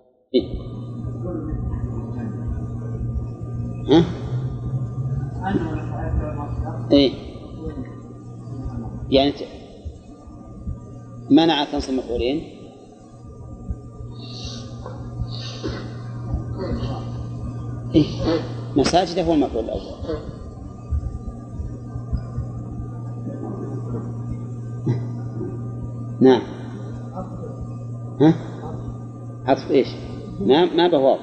ها؟ إيه يعني منع كنص المفعولين. إيه مساجد هو المفعول الأول. نعم. ها؟ عطف إيش؟ ما بهواو،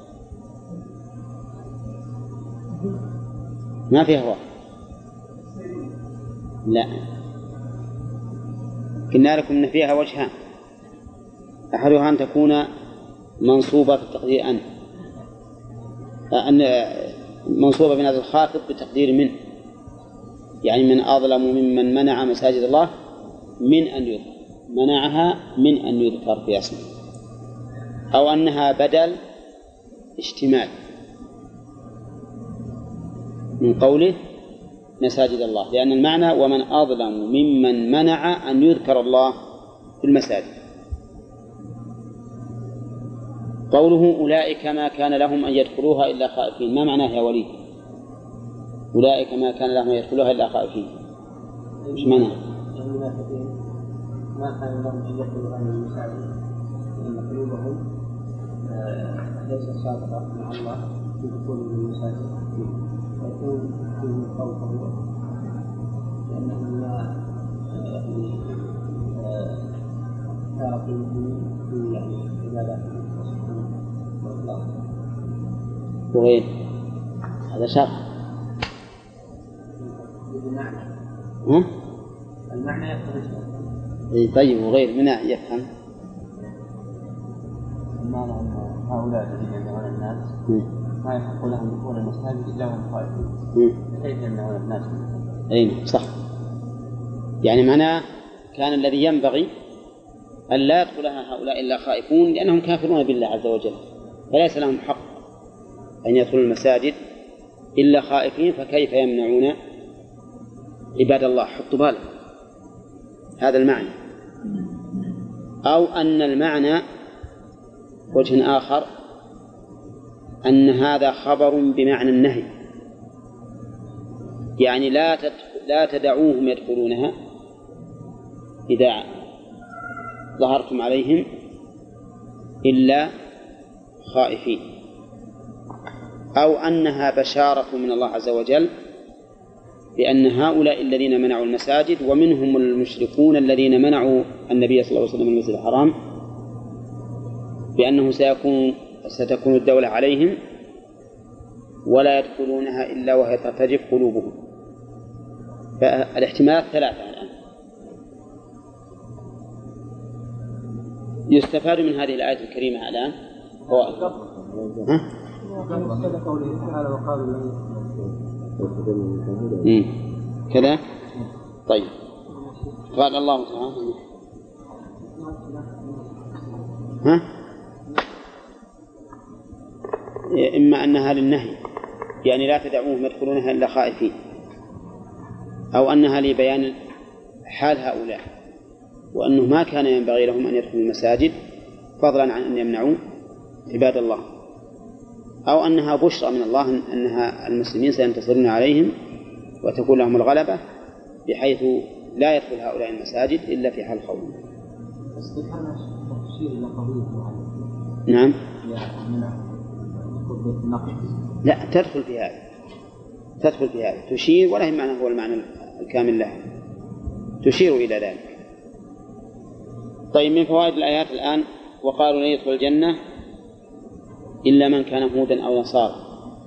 ما فيها هواو. لا، قلنا لكم إن فيها وجهان، أحدها أن تكون منصوبة في التقدير أن منصوبة بنادى الخافض بتقدير من، يعني من أظلم ممن منع مساجد الله من أن يذكر، منعها من أن يذكر في اسمه، أو أنها بدل اشتمال من قوله مساجد الله، لأن المعنى ومن أظلم ممن منع أن يذكر الله في المساجد. قوله أولئك ما كان لهم أن يدخلوها إلا خائفين، ما معناه يا وليد؟ أولئك ما كان لهم أن يدخلوها إلا خائفين، إيش معناه؟ ما كان لهم أن يدخلوها من المساجد لأن قلوبهم ليست صادقة مع الله في دخول المساجد، فيكون فيهم خوفه لأنهم لا تاركوا في يعني عباداتهم وغير هذا شرح. المعنى يفهم. طيب وغير من يفهم. المعنى أن هؤلاء الذين يمنعون الناس ما يحق لهم دخول المساجد إلا وهم خائفون، كيف يمنعون الناس؟ أي صح، يعني معناه كان الذي ينبغي أن لا يدخلها هؤلاء إلا خائفون لأنهم كافرون بالله عز وجل، فليس لهم حق أن يدخلوا المساجد إلا خائفين، فكيف يمنعون عباد الله؟ حطوا بالك هذا المعنى. أو أن المعنى وجه آخر أن هذا خبر بمعنى النهي، يعني لا تدعوهم يدخلونها إذا ظهرتم عليهم إلا خائفين، أو أنها بشارة من الله عز وجل بأن هؤلاء الذين منعوا المساجد ومنهم المشركون الذين منعوا النبي صلى الله عليه وسلم من المسجد الحرام بأنه ستكون الدولة عليهم ولا يدخلونها إلا وهي ترتجف قلوبهم. فالاحتمالات ثلاثة الآن. يستفاد من هذه الآية الكريمة الآن كذا. طيب قال الله تعالى إما أنها للنهي يعني لا تدعوهم يدخلونها إلا خائفين، أو أنها لبيان حال هؤلاء وأنه ما كان ينبغي لهم أن يدخلوا المساجد فضلا عن أن يمنعوا عباد الله، أو أنها بشرى من الله أنها المسلمين سينتصرون عليهم وتكون لهم الغلبة بحيث لا يدخل هؤلاء المساجد إلا في حال خوف. نعم. لا تدخل في هذا تشير، ولا هي معنى هو المعنى الكامل لها، تشير إلى ذلك. طيب من فوائد الآيات الآن: وقالوا لا يدخل الجنة إلا من كان هودا أو نصارى.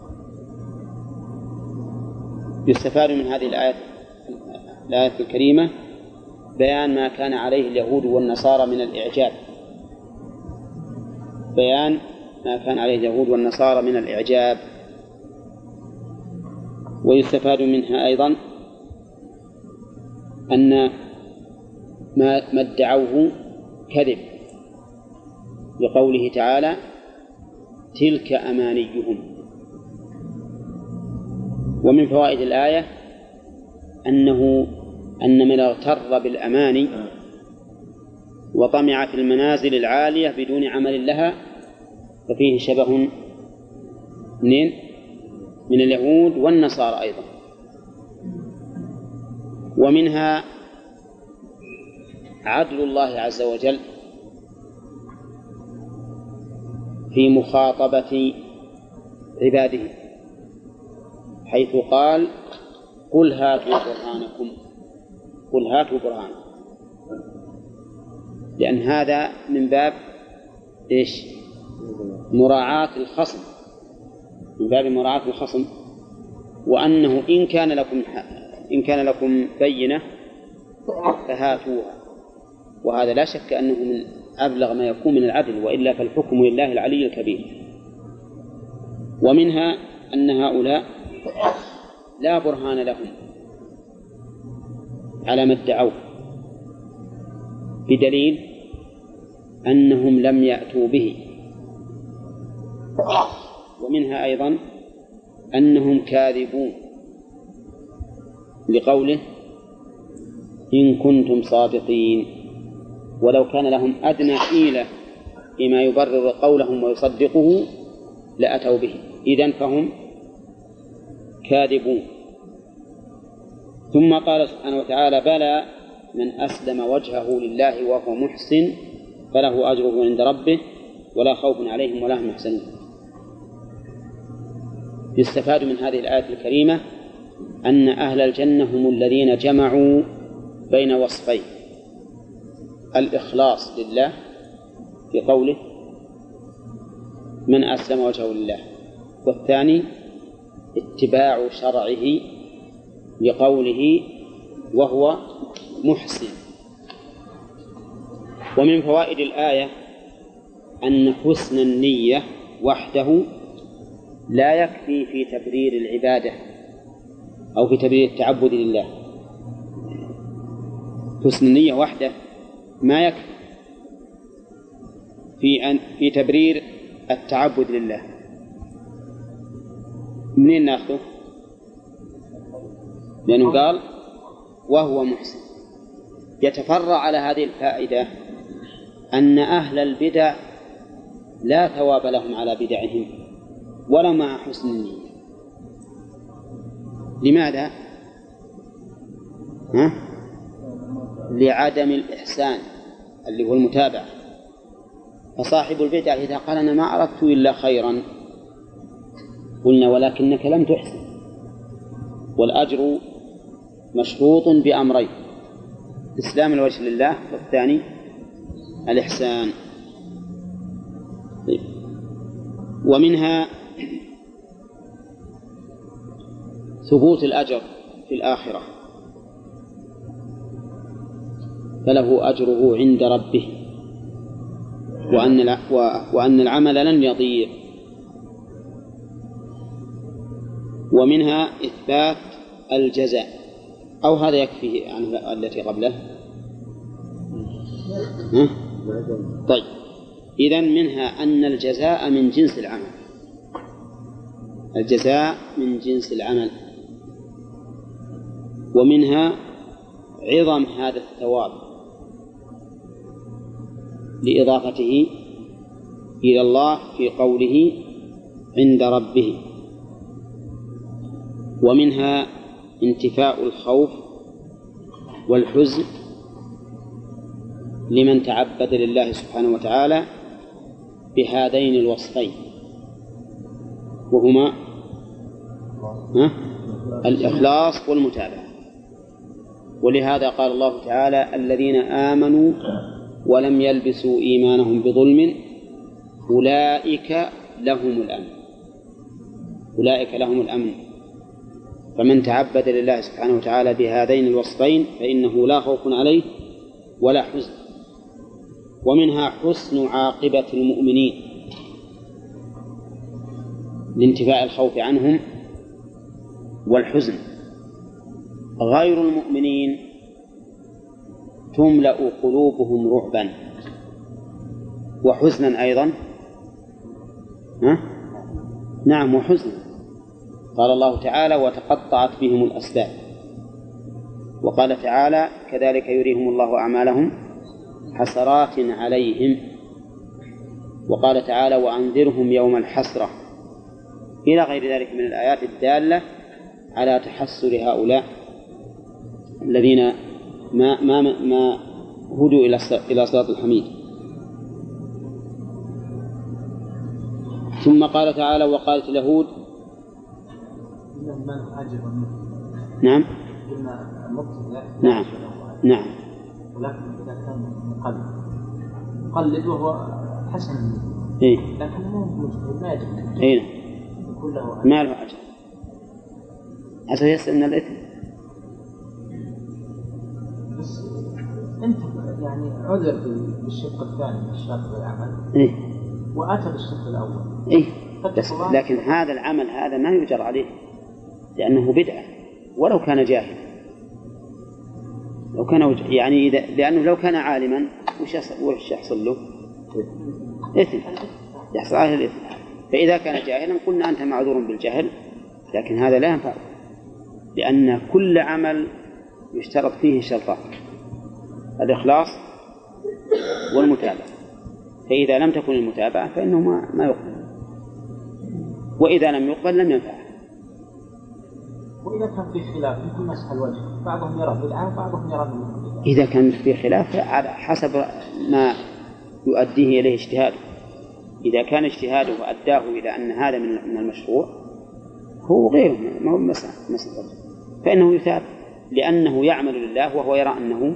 يستفاد من هذه الآية الكريمة بيان ما كان عليه اليهود والنصارى من الإعجاب، ويستفاد منها أيضا أن ما ادعوه كذب، لقوله تعالى: تلك أمانيهم. ومن فوائد الآية أن من اغتر بالأماني وطمع في المنازل العالية بدون عمل لها ففيه شبه من اليهود والنصارى أيضا. ومنها عدل الله عز وجل في مخاطبة عباده، حيث قال: قل هاتوا برهانكم، لأن هذا من باب مراعاة الخصم، وأنه إن كان لكم بينة فهاتوها، وهذا لا شك أنه من أبلغ ما يكون من العدل، وإلا فالحكم لله العلي الكبير. ومنها أن هؤلاء لا برهان لهم على ما ادعوه، بدليل أنهم لم يأتوا به. ومنها أيضا أنهم كاذبون، لقوله: إن كنتم صادقين، ولو كان لهم أدنى حيلة فيما يبرر قولهم ويصدقه لأتوا به، إذن فهم كاذبون. ثم قال سبحانه وتعالى: بلى من أسلم وجهه لله وهو محسن فله أجره عند ربه ولا خوف عليهم ولا هم يحزنون. يستفاد من هذه الآية الكريمة أن أهل الجنة هم الذين جمعوا بين وصفين: الإخلاص لله في قوله من أسلم وجهه لله، والثاني اتباع شرعه لقوله وهو محسن. ومن فوائد الآية أن حسن النية وحده لا يكفي في تبرير العبادة أو في تبرير التعبد لله. حسن النية وحده ما يكفي في تبرير التعبد لله. منين نأخذه؟ لأنه قال وهو محسن. يتفرع على هذه الفائدة أن أهل البدع لا ثواب لهم على بدعهم ولا مع حسن النية. لماذا؟ لعدم الإحسان اللي هو المتابعة. فصاحب البدع إذا قال أنا ما أردت إلا خيرا قلنا ولكنك لم تحسن، والأجر مشروط بأمرين: إسلام الوجه لله، والثاني الإحسان. ومنها ثبوت الأجر في الآخرة، فله أجره عند ربه، وأن العمل لن يضيع. ومنها إثبات الجزاء، أو هذا يكفي عن التي قبله؟ طيب، إذن منها أن الجزاء من جنس العمل، الجزاء من جنس العمل، ومنها عظم هذا الثواب لإضافته إلى الله في قوله عند ربه، ومنها انتفاء الخوف والحزن لمن تعبد لله سبحانه وتعالى بهذين الوصفين، وهما الإخلاص والمتابعة. ولهذا قال الله تعالى: الذين آمنوا ولم يلبسوا إيمانهم بظلم أولئك لهم الأمن، أولئك لهم الأمن. فمن تعبد لله سبحانه وتعالى بهذين الوصفين فإنه لا خوف عليه ولا حزن. ومنها حسن عاقبة المؤمنين لانتفاء الخوف عنهم والحزن. غير المؤمنين تملأ قلوبهم رعبا وحزنا أيضا، نعم، وحزنا. قال الله تعالى: وتقطعت بهم الأسباب. وقال تعالى: كذلك يريهم الله أعمالهم حسرات عليهم. وقال تعالى: وأنذرهم يوم الحسرة، إلى غير ذلك من الآيات الدالة على تحسر هؤلاء الذين ما هدوا إلى صراط الحميد. ثم قال تعالى: وقالت اليهود. نعم نعم نعم. ولكن إذا كان مقلد وهو حسن، لكن مو مجتهد ما يجب كله ما له أجر حتى يسأل الإثم. بس أنت يعني عذر بالشق الثاني من الشرط والعمل، وأتى بالشق الأول، بس لكن هذا العمل هذا ما يجر عليه لأنه بدعة ولو كان جاهلا. لو كان يعني لأنه لو كان عالما وش يحصل له؟ إثم، يحصل عليه الإثم. فإذا كان جاهلا قلنا أنت معذور بالجهل، لكن هذا لا ينفع، لأن كل عمل يشترط فيه شرطان: الإخلاص والمتابعة. فإذا لم تكن المتابعة فإنه ما يقبل، وإذا لم يقبل لم ينفع. وإذا كان في خلاف يمكن مسح الوجه، بعضهم يرى بدعة وبعضهم يرى بدعة. إذا كان في خلاف على حسب ما يؤديه إليه اجتهاده. إذا كان اجتهاده أداه إلى أن هذا من المشروع هو غيره، ما هو مسح فإنه يثاب، لأنه يعمل لله وهو يرى أنه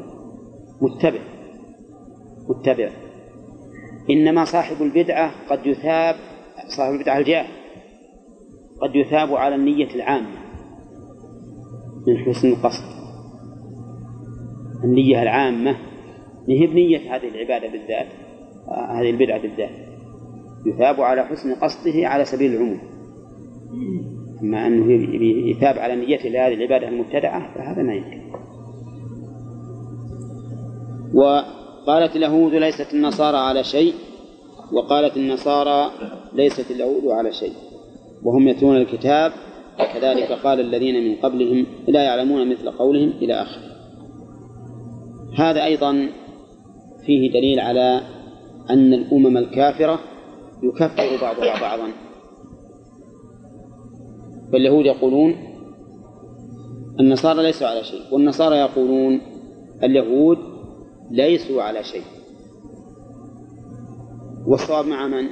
متبع. إنما صاحب البدعة قد يثاب، صاحب البدعة الجاهل قد يثاب على النية العامة من حسن القصد. النية العامة هي بنية هذه العبادة بالذات، هذه البدعة بالذات، يثاب على حسن قصده على سبيل العموم. أما أنه يثاب على نيته لهذه العبادة المبتدعة فهذا ما يمكن. وقالت اليهود ليست النصارى على شيء، وقالت النصارى ليست اليهود على شيء وهم يتلون الكتاب، كذلك قال الذين من قبلهم لا يعلمون مثل قولهم إلى آخره. هذا أيضا فيه دليل على أن الأمم الكافرة يكفر بعضها بعضا. فاليهود يقولون النصارى ليسوا على شيء، والنصارى يقولون اليهود ليسوا على شيء. والصواب مع من؟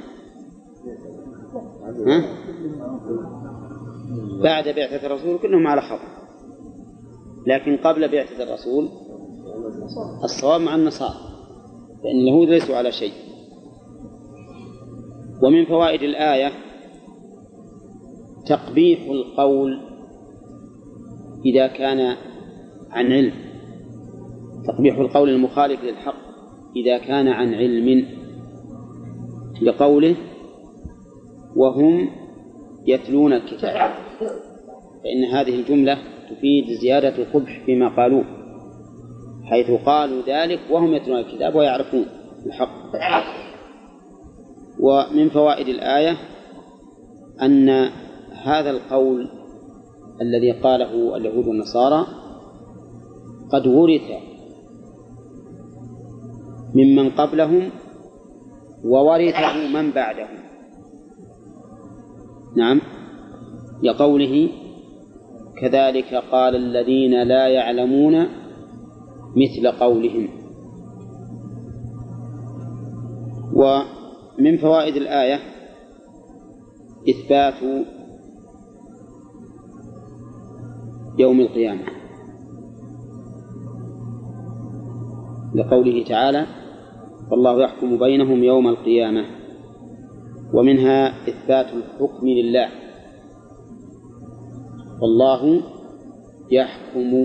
بعد بعثة الرسول كلهم على خطأ، لكن قبل بعثة الرسول الصواب مع النصارى، لأن اليهود ليسوا على شيء. ومن فوائد الآية تقبيح القول إذا كان عن علم، تقبيح القول المخالف للحق إذا كان عن علم، لقوله وهم يتلون الكتاب. فإن هذه الجملة تفيد زيادة القبح فيما قالوه، حيث قالوا ذلك وهم يتلون الكتاب ويعرفون الحق. ومن فوائد الآية أن هذا القول الذي قاله اليهود والنصارى قد ورث ممن قبلهم وورثه من بعدهم. نعم، لقوله كذلك قال الذين لا يعلمون مثل قولهم. ومن فوائد الآية إثبات يوم القيامة، لقوله تعالى والله يحكم بينهم يوم القيامة. ومنها إثبات الحكم لله، والله يحكم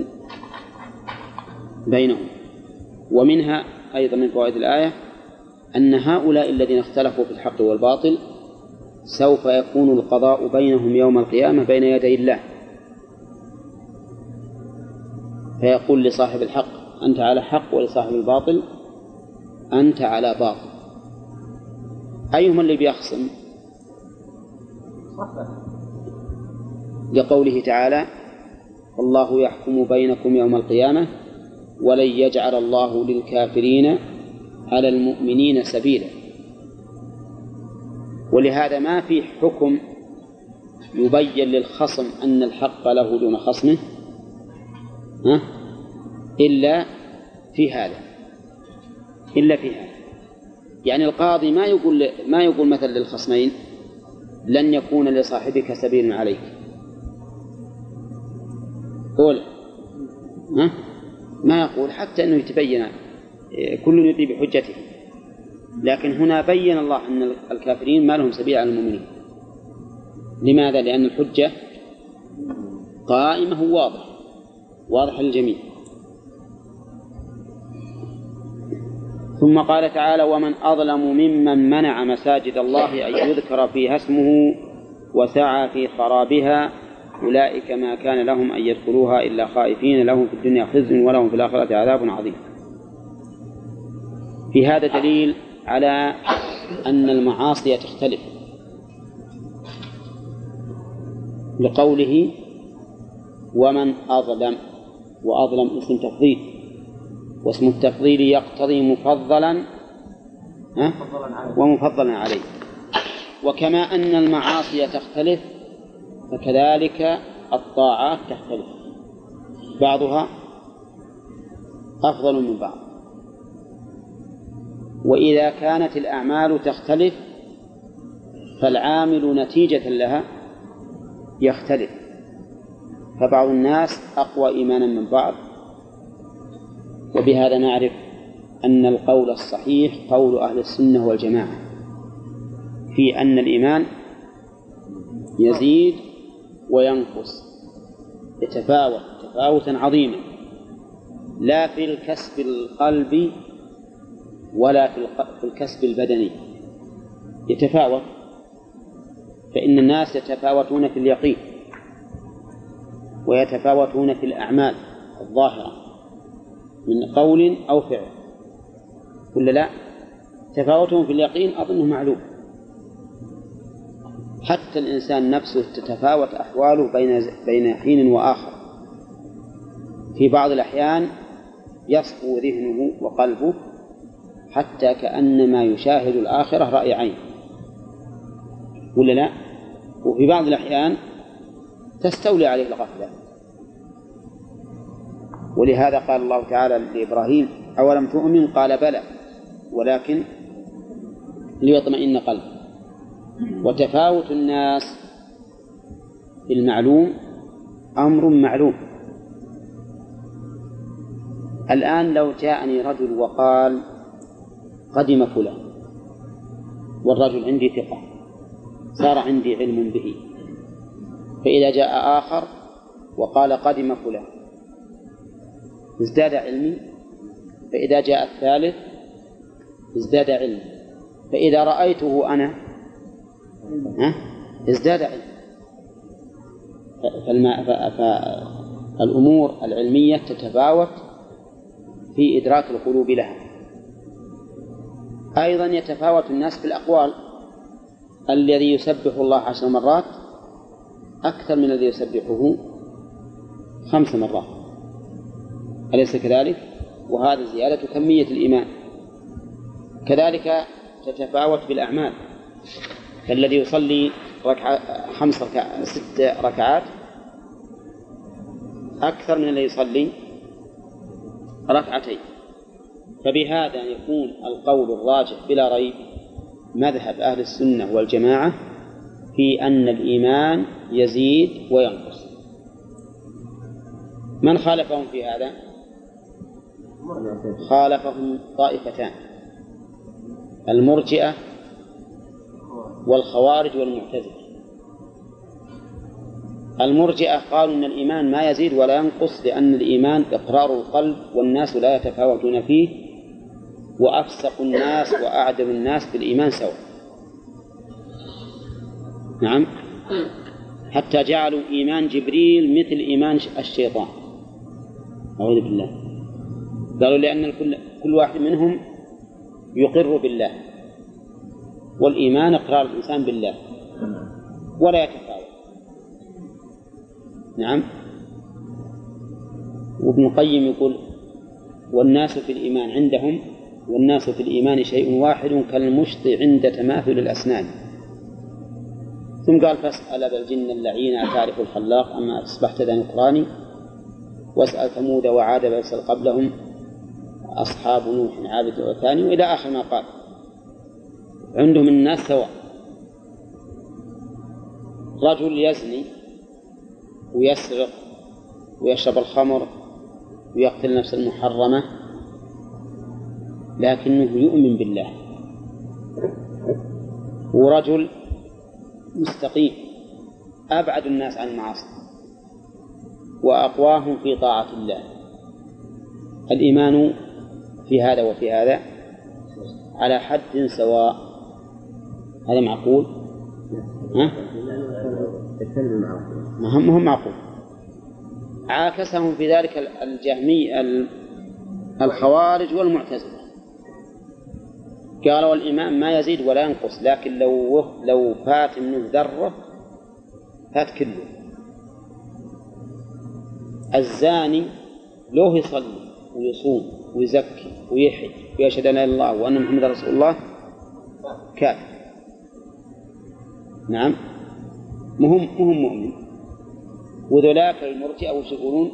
بينهم. ومنها أيضا من فوائد الآية أن هؤلاء الذين اختلفوا في الحق والباطل سوف يكون القضاء بينهم يوم القيامة بين يدي الله، فيقول لصاحب الحق أنت على حق، ولصاحب الباطل أنت على باطل. أيهما اللي بيخصم؟ لقوله تعالى والله يحكم بينكم يوم القيامة ولن يجعل الله للكافرين على المؤمنين سبيلا. ولهذا ما في حكم يبين للخصم أن الحق له دون خصمه إلا في هذا. يعني القاضي ما يقول مثلا للخصمين لن يكون لصاحبك سبيل عليك، قول ما يقول، حتى أنه يتبين كل يطيب بحجته. لكن هنا بين الله أن الكافرين ما لهم سبيل على المؤمنين. لماذا؟ لأن الحجة قائمة واضح للجميع. ثم قال تعالى ومن أظلم ممن منع مساجد الله أن يذكر فيها اسمه وسعى في خرابها أولئك ما كان لهم أن يدخلوها إلا خائفين لهم في الدنيا خزي ولهم في الآخرة عذاب عظيم. في هذا دليل على أن المعاصي تختلف، لقوله ومن أظلم، وأظلم اسم تفضيل، واسم التفضيل يقتضي مفضلا ومفضلا عليه. وكما أن المعاصي تختلف فكذلك الطاعات تختلف، بعضها أفضل من بعض. وإذا كانت الأعمال تختلف فالعامل نتيجة لها يختلف، فبعض الناس أقوى إيمانا من بعض. وبهذا نعرف أن القول الصحيح قول أهل السنة والجماعة في أن الإيمان يزيد وينقص، يتفاوت تفاوتا عظيما، لا في الكسب القلبي ولا في الكسب البدني، يتفاوت. فإن الناس يتفاوتون في اليقين ويتفاوتون في الأعمال الظاهرة من قول أو فعل، ولا لا؟ تفاوتهم في اليقين أظنه معلوم. حتى الإنسان نفسه تتفاوت أحواله بين حين وآخر. في بعض الأحيان يصفو ذهنه وقلبه حتى كأنما يشاهد الآخرة رأي عين، ولا لا؟ وفي بعض الأحيان تستولي عليه الغفلة. ولهذا قال الله تعالى لإبراهيم أولم تؤمن؟ قال بلى ولكن ليطمئن قلبه. وتفاوت الناس في المعلوم أمر معلوم. الآن لو جاءني رجل وقال قدم فلان، والرجل عندي ثقة صار عندي علم به، فإذا جاء آخر وقال قدم فلان ازداد علمي، فإذا جاء الثالث ازداد علمي، فإذا رأيته أنا ازداد علمي. فالأمور العلمية تتفاوت في إدراك القلوب لها. أيضا يتفاوت الناس في الأقوال، الذي يسبح الله 10 مرات أكثر من الذي يسبحه 5 مرات، أليس كذلك؟ وهذا زيادة كمية الإيمان. كذلك تتفاوت بالأعمال، فالذي يصلي 6 ركعات أكثر من الذي يصلي 2 ركعات. فبهذا يكون القول الراجح بلا ريب مذهب أهل السنة والجماعة في أن الإيمان يزيد وينقص. من خالفهم في هذا؟ خالفهم طائفتان: المرجئة والخوارج والمعتزلة. المرجئة قالوا أن الإيمان ما يزيد ولا ينقص، لأن الإيمان إقرار القلب والناس لا يتفاوتون فيه، وأفسق الناس وأعدم الناس في الإيمان سواء. نعم، حتى جعلوا إيمان جبريل مثل إيمان الشيطان، أعوذ بالله. قالوا لأن كل واحد منهم يقر بالله، والإيمان إقرار الإنسان بالله ولا يتفاوت. نعم. وابن القيم يقول: والناس في الإيمان عندهم، والناس في الإيمان شيء واحد كالمشط عند تماثل الأسنان. ثم قال: فاسأل أبا الجن اللعين أتعرف الخلاق أما أصبحت ذا نكراني، واسأل ثمود وعاد فاسأل قبلهم أصحاب نوح عابد وثاني، وإلى آخر ما قال. عندهم الناس سواء، رجل يزني ويسرق ويشرب الخمر ويقتل النفس المحرمة لكنه يؤمن بالله، ورجل مستقيم أبعد الناس عن المعاصي وأقواهم في طاعة الله. الإيمان في هذا وفي هذا على حد سواء. هذا معقول؟ ما هم معقول. عاكسهم في ذلك الجهمي الخوارج والمعتزلة، قالوا الإيمان ما يزيد ولا ينقص، لكن لو فات منه ذرة فات كله. الزاني لو يصلي ويصوم ويزكي ويحج ويشهد أن لا إله إلا الله وأن محمد رسول الله كافر. نعم، مهم مؤمن. وذولاك المرجئة وش يقولون؟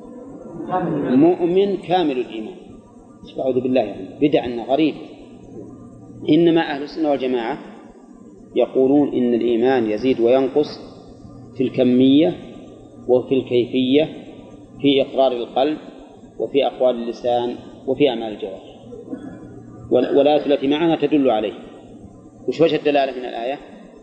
مؤمن كامل الإيمان. أعوذ بالله، يعني بدعة غريبة. إنما أهل السنة والجماعة يقولون إن الإيمان يزيد وينقص في الكمية وفي الكيفية، في إقرار القلب وفي أقوال اللسان وفي أعمال الجوارح. والآيات التي معنا تدل عليه. وش وجه الدلالة من الآية؟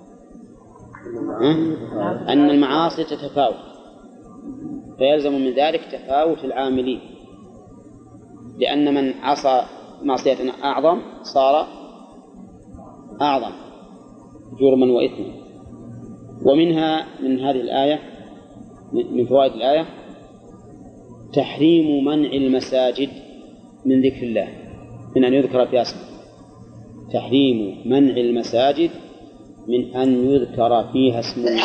أن المعاصي تتفاوت، فيلزم من ذلك تفاوت العاملين، لأن من عصى معصية أعظم صار أعظم جرما وإثما. ومنها من هذه الآية، من فوائد الآية، تحريم منع المساجد من ذكر الله، من أن يذكر فيها اسمه. تحريم منع المساجد من أن يذكر فيها اسم الله.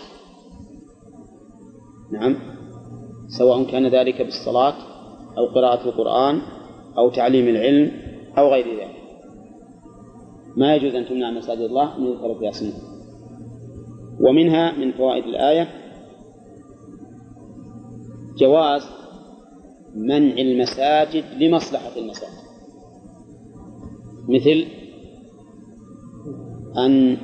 نعم، سواء كان ذلك بالصلاة أو قراءة القرآن أو تعليم العلم أو غير ذلك. ما يجوز أن تمنع مساجد الله أن يذكر فيها اسمه. ومنها من فوائد الآية جواز منع المساجد لمصلحة المساجد، مثل أن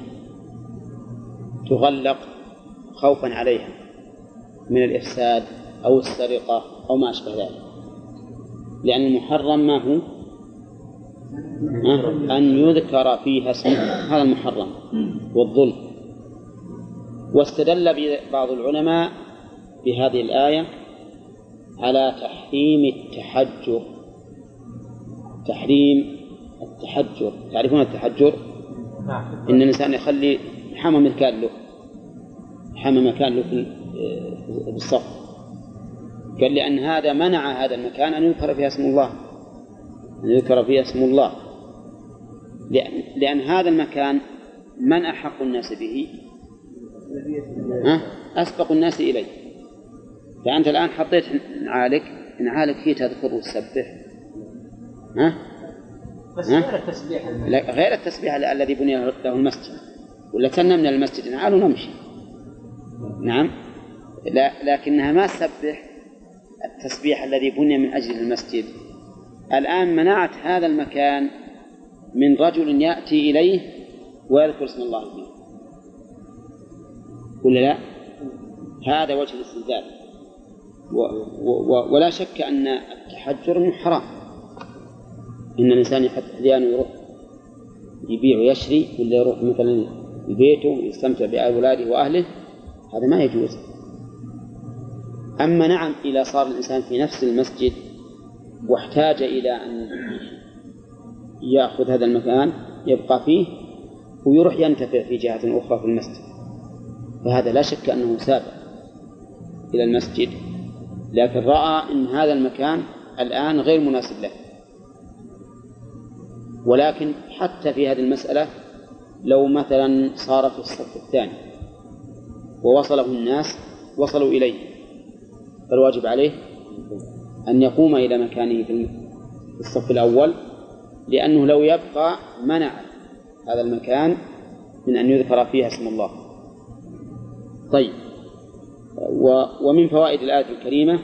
تغلق خوفا عليها من الإفساد أو السرقة أو ما أشبه ذلك، لأن المحرم ما هو؟ أن يذكر فيها اسمه، هذا المحرم والظلم. واستدل بعض العلماء بهذه الآية على تحريم التحجر. تحريم التحجر، تعرفون التحجر؟ إن الإنسان يخلي حمى مكان له في بالصف. قال لأن هذا منع هذا المكان أن يذكر فيه اسم الله، أن يذكر فيه اسم الله، لأن هذا المكان من أحق الناس به؟ أسبق الناس إليه. فأنت الآن حطيت نعالك فيه تذكر وتسبح، بس غير التسبيح غير التسبيح الذي بني له المسجد، ولا كنا من المسجد نعال ونمشي. نعم، لكنها ما تسبح التسبيح الذي بني من أجل المسجد. الآن منعت هذا المكان من رجل يأتي إليه ويذكر اسم الله فيه، ولا لا؟ هذا وجه الاستدلال. ولا شك أن التحجر منه حرام، إن الإنسان يحط أحيانا يروح يبيع ويشري، ولا يروح مثلا بيته ويستمتع بأولاده وأهله، هذا ما يجوز. أما نعم، إذا صار الإنسان في نفس المسجد واحتاج إلى أن يأخذ هذا المكان يبقى فيه ويروح ينتفع في جهة أخرى في المسجد، فهذا لا شك أنه سابق إلى المسجد، لكن رأى أن هذا المكان الآن غير مناسب له. ولكن حتى في هذه المسألة لو مثلا صار في الصف الثاني ووصله الناس وصلوا إليه، فالواجب عليه أن يقوم إلى مكانه في الصف الأول، لأنه لو يبقى منع هذا المكان من أن يذكر فيها اسم الله. طيب، ومن فوائد الآية الكريمة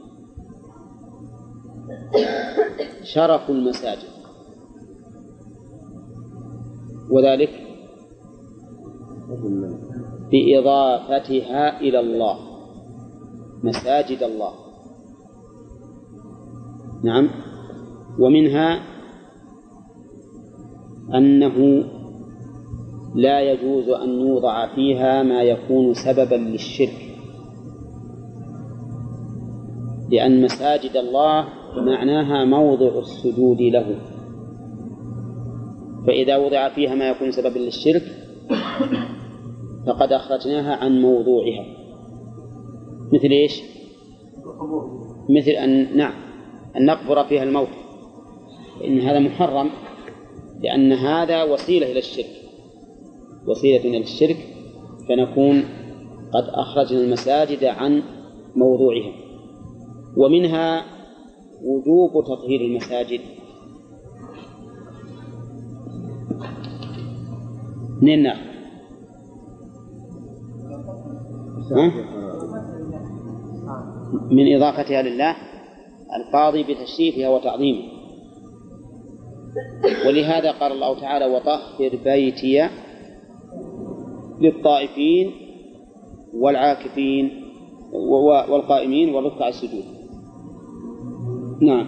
شرف المساجد، وذلك بإضافتها إلى الله، مساجد الله. نعم، ومنها أنه لا يجوز أن يوضع فيها ما يكون سببا للشرك، لأن مساجد الله معناها موضع السجود له، فإذا وضع فيها ما يكون سببا للشرك فقد أخرجناها عن موضوعها. مثل إيش؟ مثل أن نقبر فيها الموت، إن هذا محرم، لأن هذا وسيلة إلى الشرك، وسيلة إلى الشرك، فنكون قد أخرجنا المساجد عن موضوعها. ومنها وجوب تطهير المساجد. منين نأخذ؟ من إضافتها لله، القاضي بتشريفها وتعظيمها. ولهذا قال الله تعالى: وطهر بيتي للطائفين والعاكفين والقائمين والركع السجود. نعم.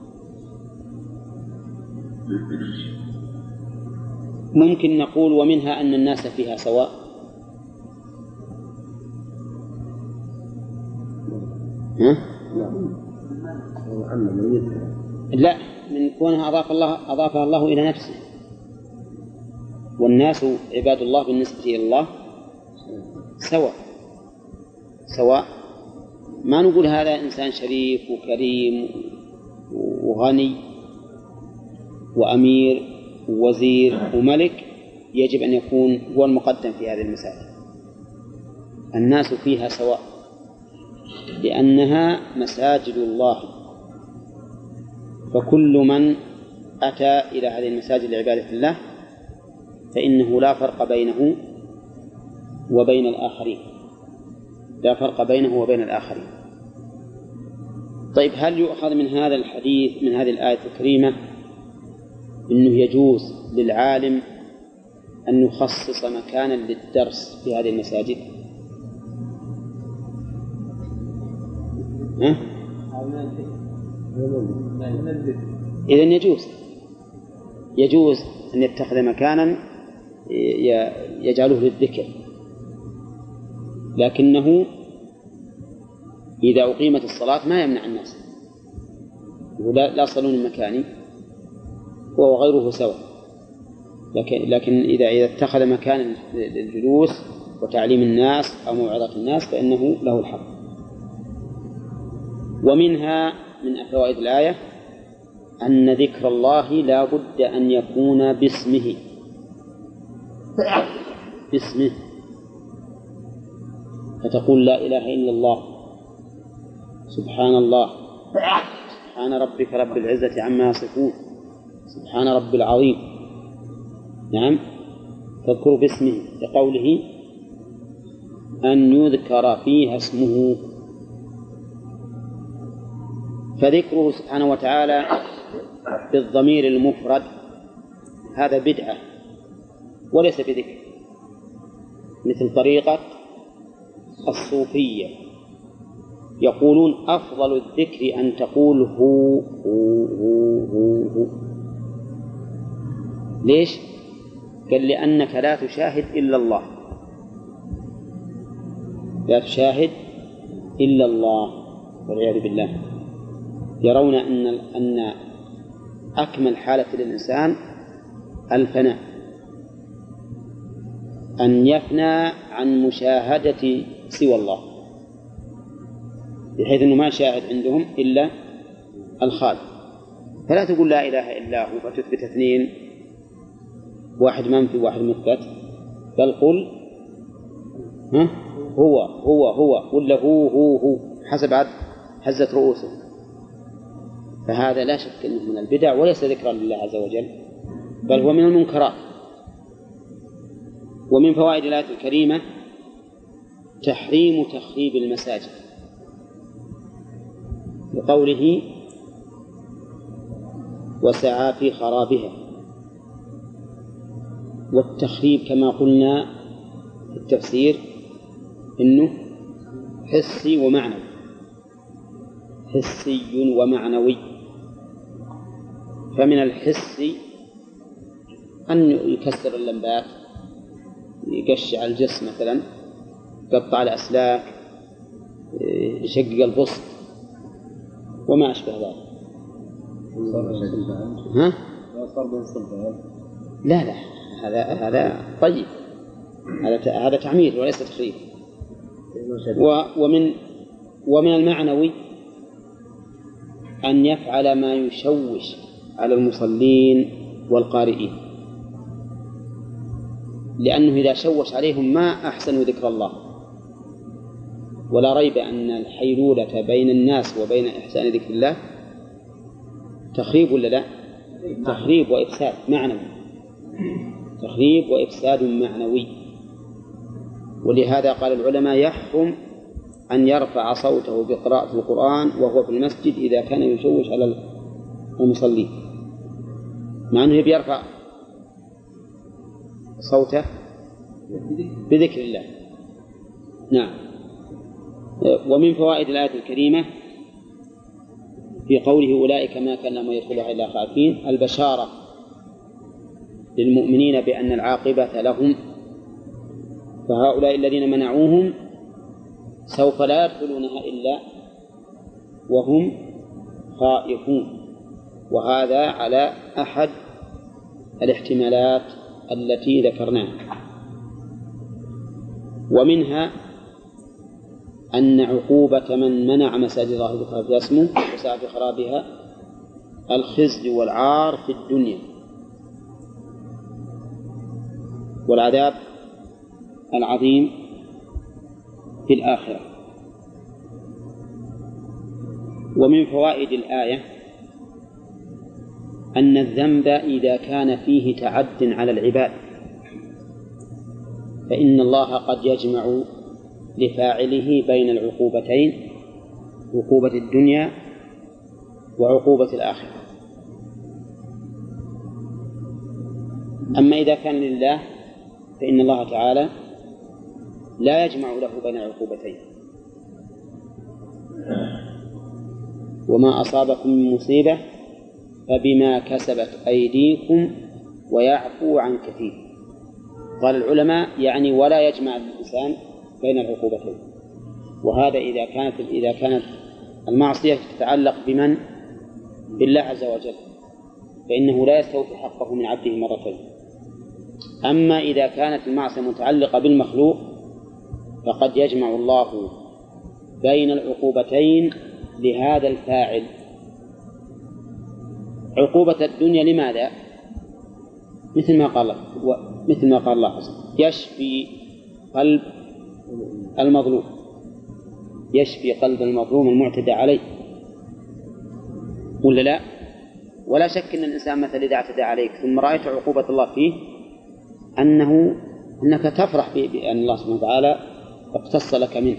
ممكن نقول ومنها أن الناس فيها سواء. لا، من كونها أضافها الله إلى نفسه، والناس عباد الله بالنسبة إلى الله سواء. ما نقول هذا إنسان شريف وكريم وغني وأمير ووزير وملك يجب أن يكون هو المقدم في هذه المساجد. الناس فيها سواء، لأنها مساجد الله، فكل من أتى إلى هذه المساجد لعبادة الله فإنه لا فرق بينه وبين الآخرين، لا فرق بينه وبين الآخرين. طيب، هل يؤخذ من هذا الحديث، من هذه الآية الكريمة، أنه يجوز للعالم أن يخصص مكانا للدرس في هذه المساجد؟ إذن يجوز أن يتخذ مكانا يجعله للذكر، لكنه إذا أقيمت الصلاة ما يمنع الناس، لا صلون مكاني هو وغيره سواء. لكن إذا اتخذ مكانا للجلوس وتعليم الناس أو موعظة الناس فإنه له الحق. ومنها من فوائد الآية أن ذكر الله لا بد أن يكون باسمه فتقول لا إله إلا الله، سبحان الله، سبحان ربك رب العزة عما يصفون، سبحان رب العظيم. نعم، تذكر باسمه لقوله أن يذكر فيها اسمه. فذكره سبحانه وتعالى بالضمير المفرد هذا بدعة وليس بذكر، مثل طريقة الصوفية يقولون أفضل الذكر أن تقول هو هو هو هو, هو. ليش؟ قال لأنك لا تشاهد إلا الله، لا تشاهد إلا الله والعياذ بالله. يرون أن أكمل حالة للإنسان الفناء، أن يفنى عن مشاهدة سوى الله، بحيث أنه ما شاهد عندهم إلا الخالق. فلا تقول لا إله إلا هو فتثبت اثنين، واحد منفي واحد مثبت، بل قل هو ولا هو حسب هزة رؤوسهم. فهذا لا شك أنه من البدع وليس ذكرا لله عز وجل، بل هو من المنكرات. ومن فوائد الآية الكريمة تحريم تخريب المساجد بقوله وسعى في خرابها. والتخريب كما قلنا في التفسير إنه حسي ومعنوي، حسي ومعنوي. فمن الحس أن يكسر اللمبات، يقشع الجسم مثلا، يقطع الأسلاك، يشقق البسط وما أشبه ذلك. ها؟ لا هذا طيب، هذا تعمير وليس تخريب. ومن المعنوي أن يفعل ما يشوش على المصلين والقارئين، لأنه إذا شوش عليهم ما أحسنوا ذكر الله. ولا ريب أن الحيلولة بين الناس وبين إحسان ذكر الله تخريب ولا لا؟ تخريب وإفساد معنوي، تخريب وإفساد معنوي. ولهذا قال العلماء يحرم أن يرفع صوته بقراءة القرآن وهو في المسجد إذا كان يشوش على المصلين، مع أنه بيرفع صوته بذكر الله. نعم. ومن فوائد الآية الكريمة في قوله أولئك ما كان لهم يدخلها إلا خائفين البشارة للمؤمنين بأن العاقبة لهم، فهؤلاء الذين منعوهم سوف لا يدخلونها إلا وهم خائفون، وهذا على أحد الاحتمالات التي ذكرناها. ومنها أن عقوبة من منع مساجد الله ذكرها في اسمه وسعى في خرابها الخزي والعار في الدنيا والعذاب العظيم في الآخرة. ومن فوائد الآية أن الذنب إذا كان فيه تعد على العباد فإن الله قد يجمع لفاعله بين العقوبتين، عقوبة الدنيا وعقوبة الآخرة. أما إذا كان لله فإن الله تعالى لا يجمع له بين العقوبتين. وما أصابكم من مصيبة فبما كسبت أيديكم ويعفو عن كثير. قال العلماء يعني ولا يجمع الإنسان بين العقوبتين. وهذا إذا كانت المعصية تتعلق بمن؟ بالله عز وجل، فإنه لا يستوفي حقه من عبده مرتين. أما إذا كانت المعصية متعلقة بالمخلوق فقد يجمع الله بين العقوبتين لهذا الفاعل. عقوبة الدنيا لماذا؟ مثل ما قال الله يشفي قلب المظلوم، يشفي قلب المظلوم المعتدى عليه، ولا لا؟ ولا شك أن الإنسان مثلا إذا اعتدى عليك ثم رأيت عقوبة الله فيه أنك تفرح بأن الله سبحانه وتعالى اقتص لك منه.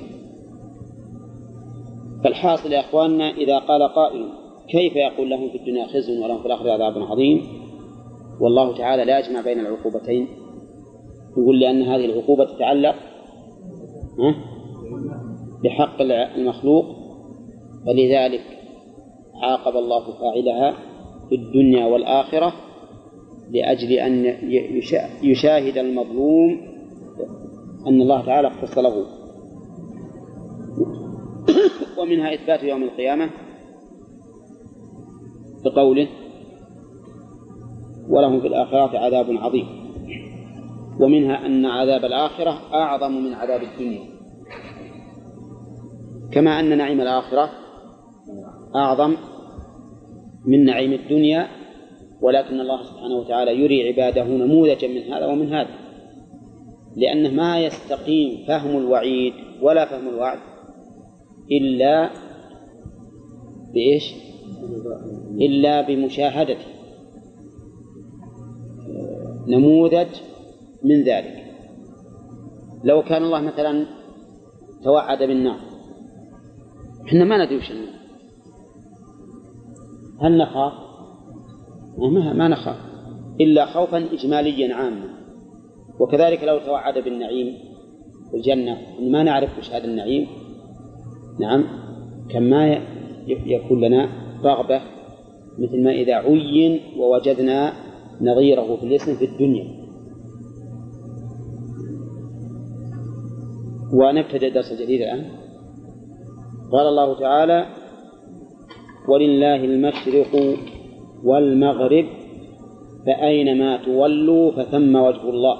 فالحاصل يا أخواننا، إذا قال قائل كيف يقول لهم في الدنيا خزي ولهم في الآخرة عذاب عظيم والله تعالى لا يجمع بين العقوبتين؟ يقول لأن هذه العقوبة تتعلق بحق المخلوق، فلذلك عاقب الله فاعلها في الدنيا والآخرة لأجل أن يشاهد المظلوم أن الله تعالى اختص له. ومنها إثبات يوم القيامة بقوله ولهم في الآخرة عذاب عظيم، ومنها أن عذاب الآخرة أعظم من عذاب الدنيا، كما أن نعيم الآخرة أعظم من نعيم الدنيا، ولكن الله سبحانه وتعالى يري عباده نموذجا من هذا ومن هذا، لأنه ما يستقيم فهم الوعيد ولا فهم الوعد إلا بإيش؟ إلا بمشاهدة نموذج من ذلك. لو كان الله مثلا توعد بالنار، إحنا ما ندري وش النار، هل نخاف؟ ما نخاف إلا خوفا إجماليا عاما. وكذلك لو توعد بالنعيم والجنة ما نعرف وش هذا النعيم، نعم، كما يكون لنا رغبة مثل ما إذا عين ووجدنا نظيره في الاسم في الدنيا. ونبتدأ الدرس الجديد الآن. قال الله تعالى ولله المشرق والمغرب فأينما تولوا فثم وجه الله.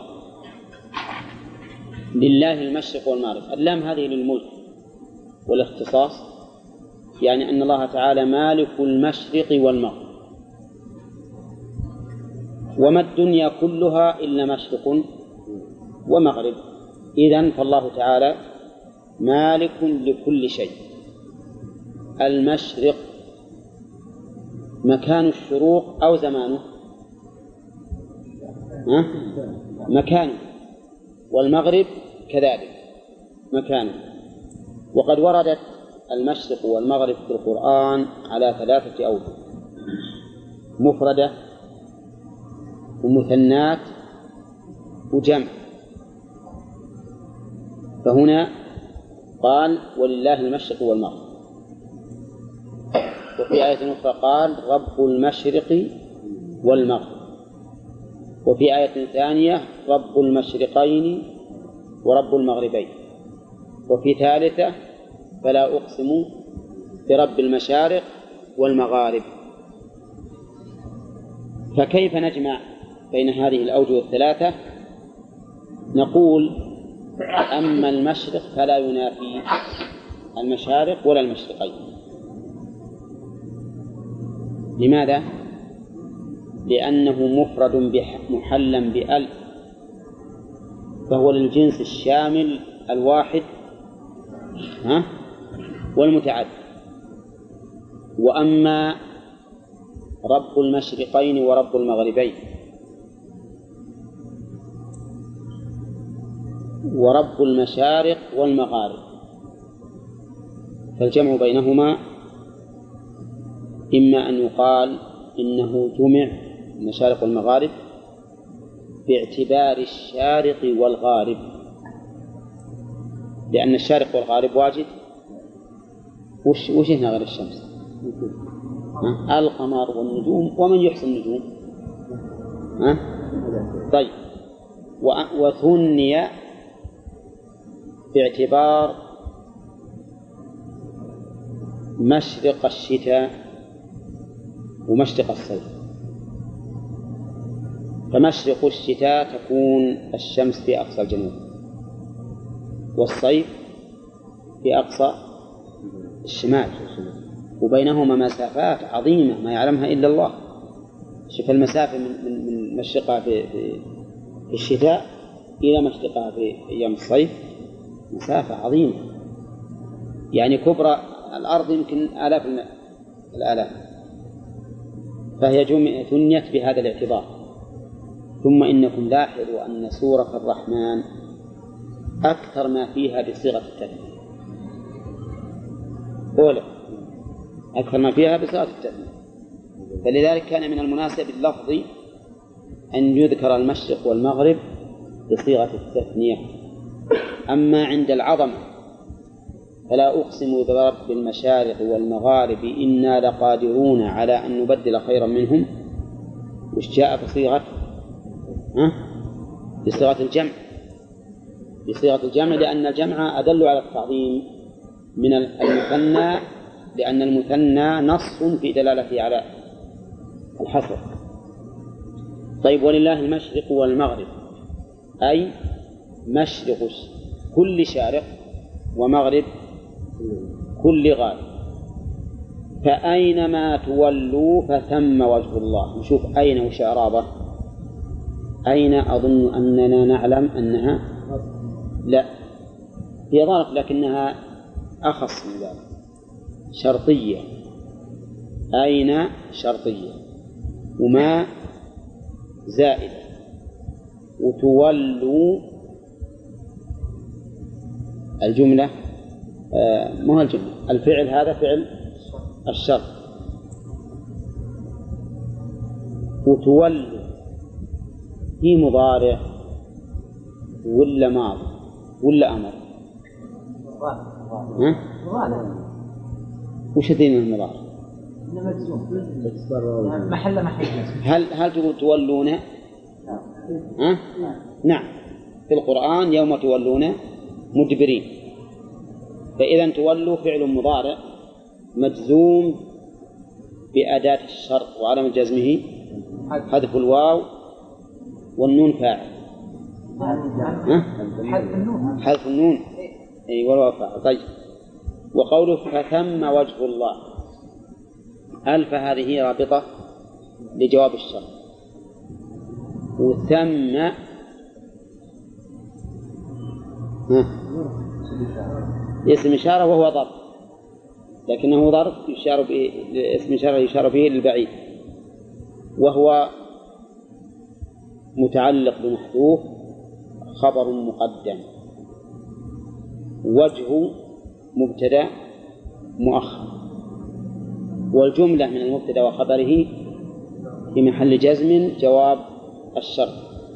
لله المشرق والمغرب، اللام هذه للملك والاختصاص، يعني أن الله تعالى مالك المشرق والمغرب، وما الدنيا كلها إلا مشرق ومغرب. إذن فالله تعالى مالك لكل شيء. المشرق مكان الشروق أو زمانه؟ مكانه. والمغرب كذلك مكانه. وقد وردت المشرق والمغرب في القرآن على 3 أوجه: مفردة ومثنات وجمع. فهنا قال ولله المشرق والمغرب، وفي آية أخرى قال رب المشرق والمغرب، وفي آية ثانية رب المشرقين ورب المغربين، وفي ثالثة فلا أقسم برب المشارق والمغارب. فكيف نجمع بين هذه الأوجه الثلاثة؟ نقول أما المشرق فلا ينافي المشارق ولا المشرقين. لماذا؟ لأنه مفرد محلا بأل، فهو للجنس الشامل الواحد والمتعدد. وأما رب المشرقين ورب المغربين ورب المشارق والمغارب، فالجمع بينهما إما أن يقال إنه جمع المشارق والمغارب باعتبار الشارق والغارب، لأن الشارق والغارب واجد. وش هنا غير الشمس؟ القمر والنجوم ومن يحصي النجوم. طيب، وثني باعتبار مشرق الشتاء ومشرق الصيف. فمشرق الشتاء تكون الشمس في أقصى الجنوب، والصيف في أقصى الشمال، وبينهما مسافات عظيمة ما يعلمها إلا الله. شوف المسافة من مشرقها في الشتاء إلى مشرقها في أيام الصيف مسافة عظيمة، يعني كبرى الأرض يمكن آلاف الآلاف، فهي ثنيت بهذا الاعتبار. ثم إنكم لاحظوا أن سورة الرحمن أكثر ما فيها بصيغة التثنية، أولى أكثر ما فيها بصيغة التثنية، فلذلك كان من المناسب اللفظي أن يذكر المشرق والمغرب بصيغة التثنية. أما عند العظمة فلا أقسم برب المشارق والمغارب إنا لقادرون على أن نبدل خيرا منهم، وش جاء بصيغة الجمع، بصيغة الجمع، لأن الجمع أدل على التعظيم من المثنى، لأن المثنى نص في دلالته على الحصر. طيب، ولله المشرق والمغرب، أي مشرق كل شارق ومغرب كل غارب، فأينما تولوا فثم وجه الله. نشوف أين وش إعرابه. أين أظن أننا نعلم أنها لا هي ظرف، لكنها أخص من ذلك، شرطية. أين شرطية، وما زائدة، وتولوا الجملة ما هو الجملة، الفعل هذا فعل الشرط. وتولوا هي مضارع ولا ماضي ولا أمر؟ وش دين المضارع؟ هل تقول تولون؟ نعم، في القرآن يوم تولون مدبرين. فإذا تولوا فعل مضارع مجزوم بأداة الشرط، وعلامة جزمه حذف الواو والنون فاعل. حذف النون أي والواو فاعل. طيب، وقوله فثم وجه الله، ألف هذه رابطة لجواب الشرط، وثم اسم إشارة وهو ظرف، لكنه ظرف يشار به، اسم إشارة يشار به للبعيد، وهو متعلق بمحذوف خبر مقدم، وجه مبتدأ مؤخر، والجملة من المبتدأ وخبره في محل جزم جواب الشرط.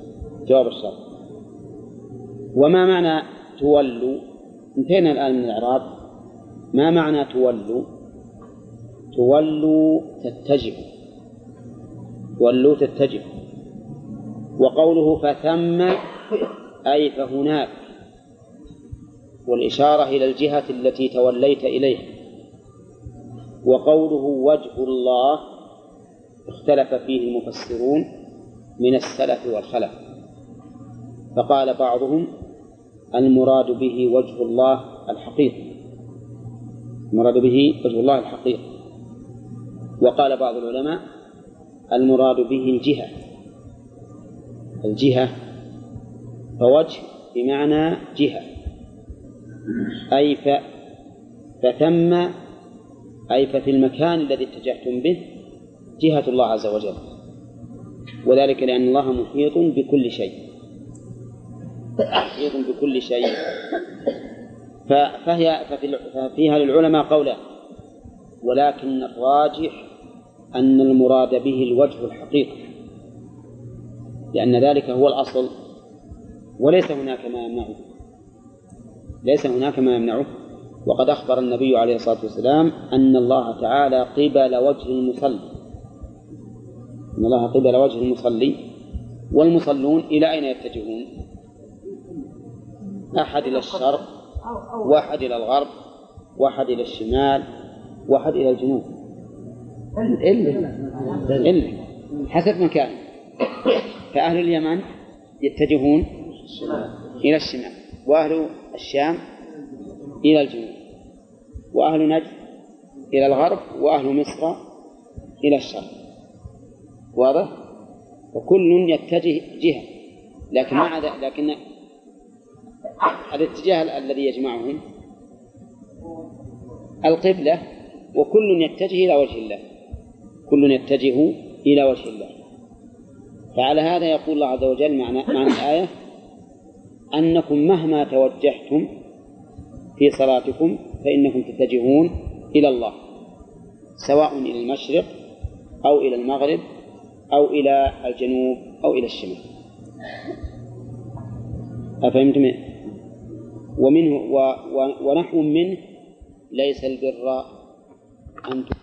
وما معنى تولوا؟ انتهينا الآن من الإعراب. ما معنى تولوا؟ تولوا تتجه. وقوله فثم أي فهناك، والإشارة إلى الجهة التي توليت إليها. وقوله وجه الله اختلف فيه المفسرون من السلف والخلف، فقال بعضهم المراد به وجه الله الحقيقي، وقال بعض العلماء المراد به الجهة، فوجه بمعنى جهة، أي فثم أي ففي المكان الذي اتجهتم به جهة الله عز وجل، وذلك لأن الله محيط بكل شيء. ففيها للعلماء قولا، ولكن الراجح أن المراد به الوجه الحقيقي، لأن ذلك هو الأصل، وليس هناك ما يمنعه. وقد أخبر النبي عليه الصلاة والسلام أن الله تعالى قبل وجه المصلي، والمصلون إلى أين يتجهون؟ أحد إلى الشرق، واحد إلى الغرب، واحد إلى الشمال، واحد إلى الجنوب، إلا حسب مكان. فأهل اليمن يتجهون إلى الشمال، وأهل الشام إلى الجنوب، وأهل نجد إلى الغرب، وأهل مصر إلى الشرق. واضح؟ وكل يتجه جهة، لكن الاتجاه الذي يجمعهم القبلة، وكل يتجه إلى وجه الله، كل يتجه إلى وجه الله. فعلى هذا يقول الله عز وجل معنى الآية أنكم مهما توجهتم في صلاتكم فإنكم تتجهون إلى الله، سواء إلى المشرق أو إلى المغرب أو إلى الجنوب أو إلى الشمال. أفهمتم؟ ومنه ونحو منه ليس البر أن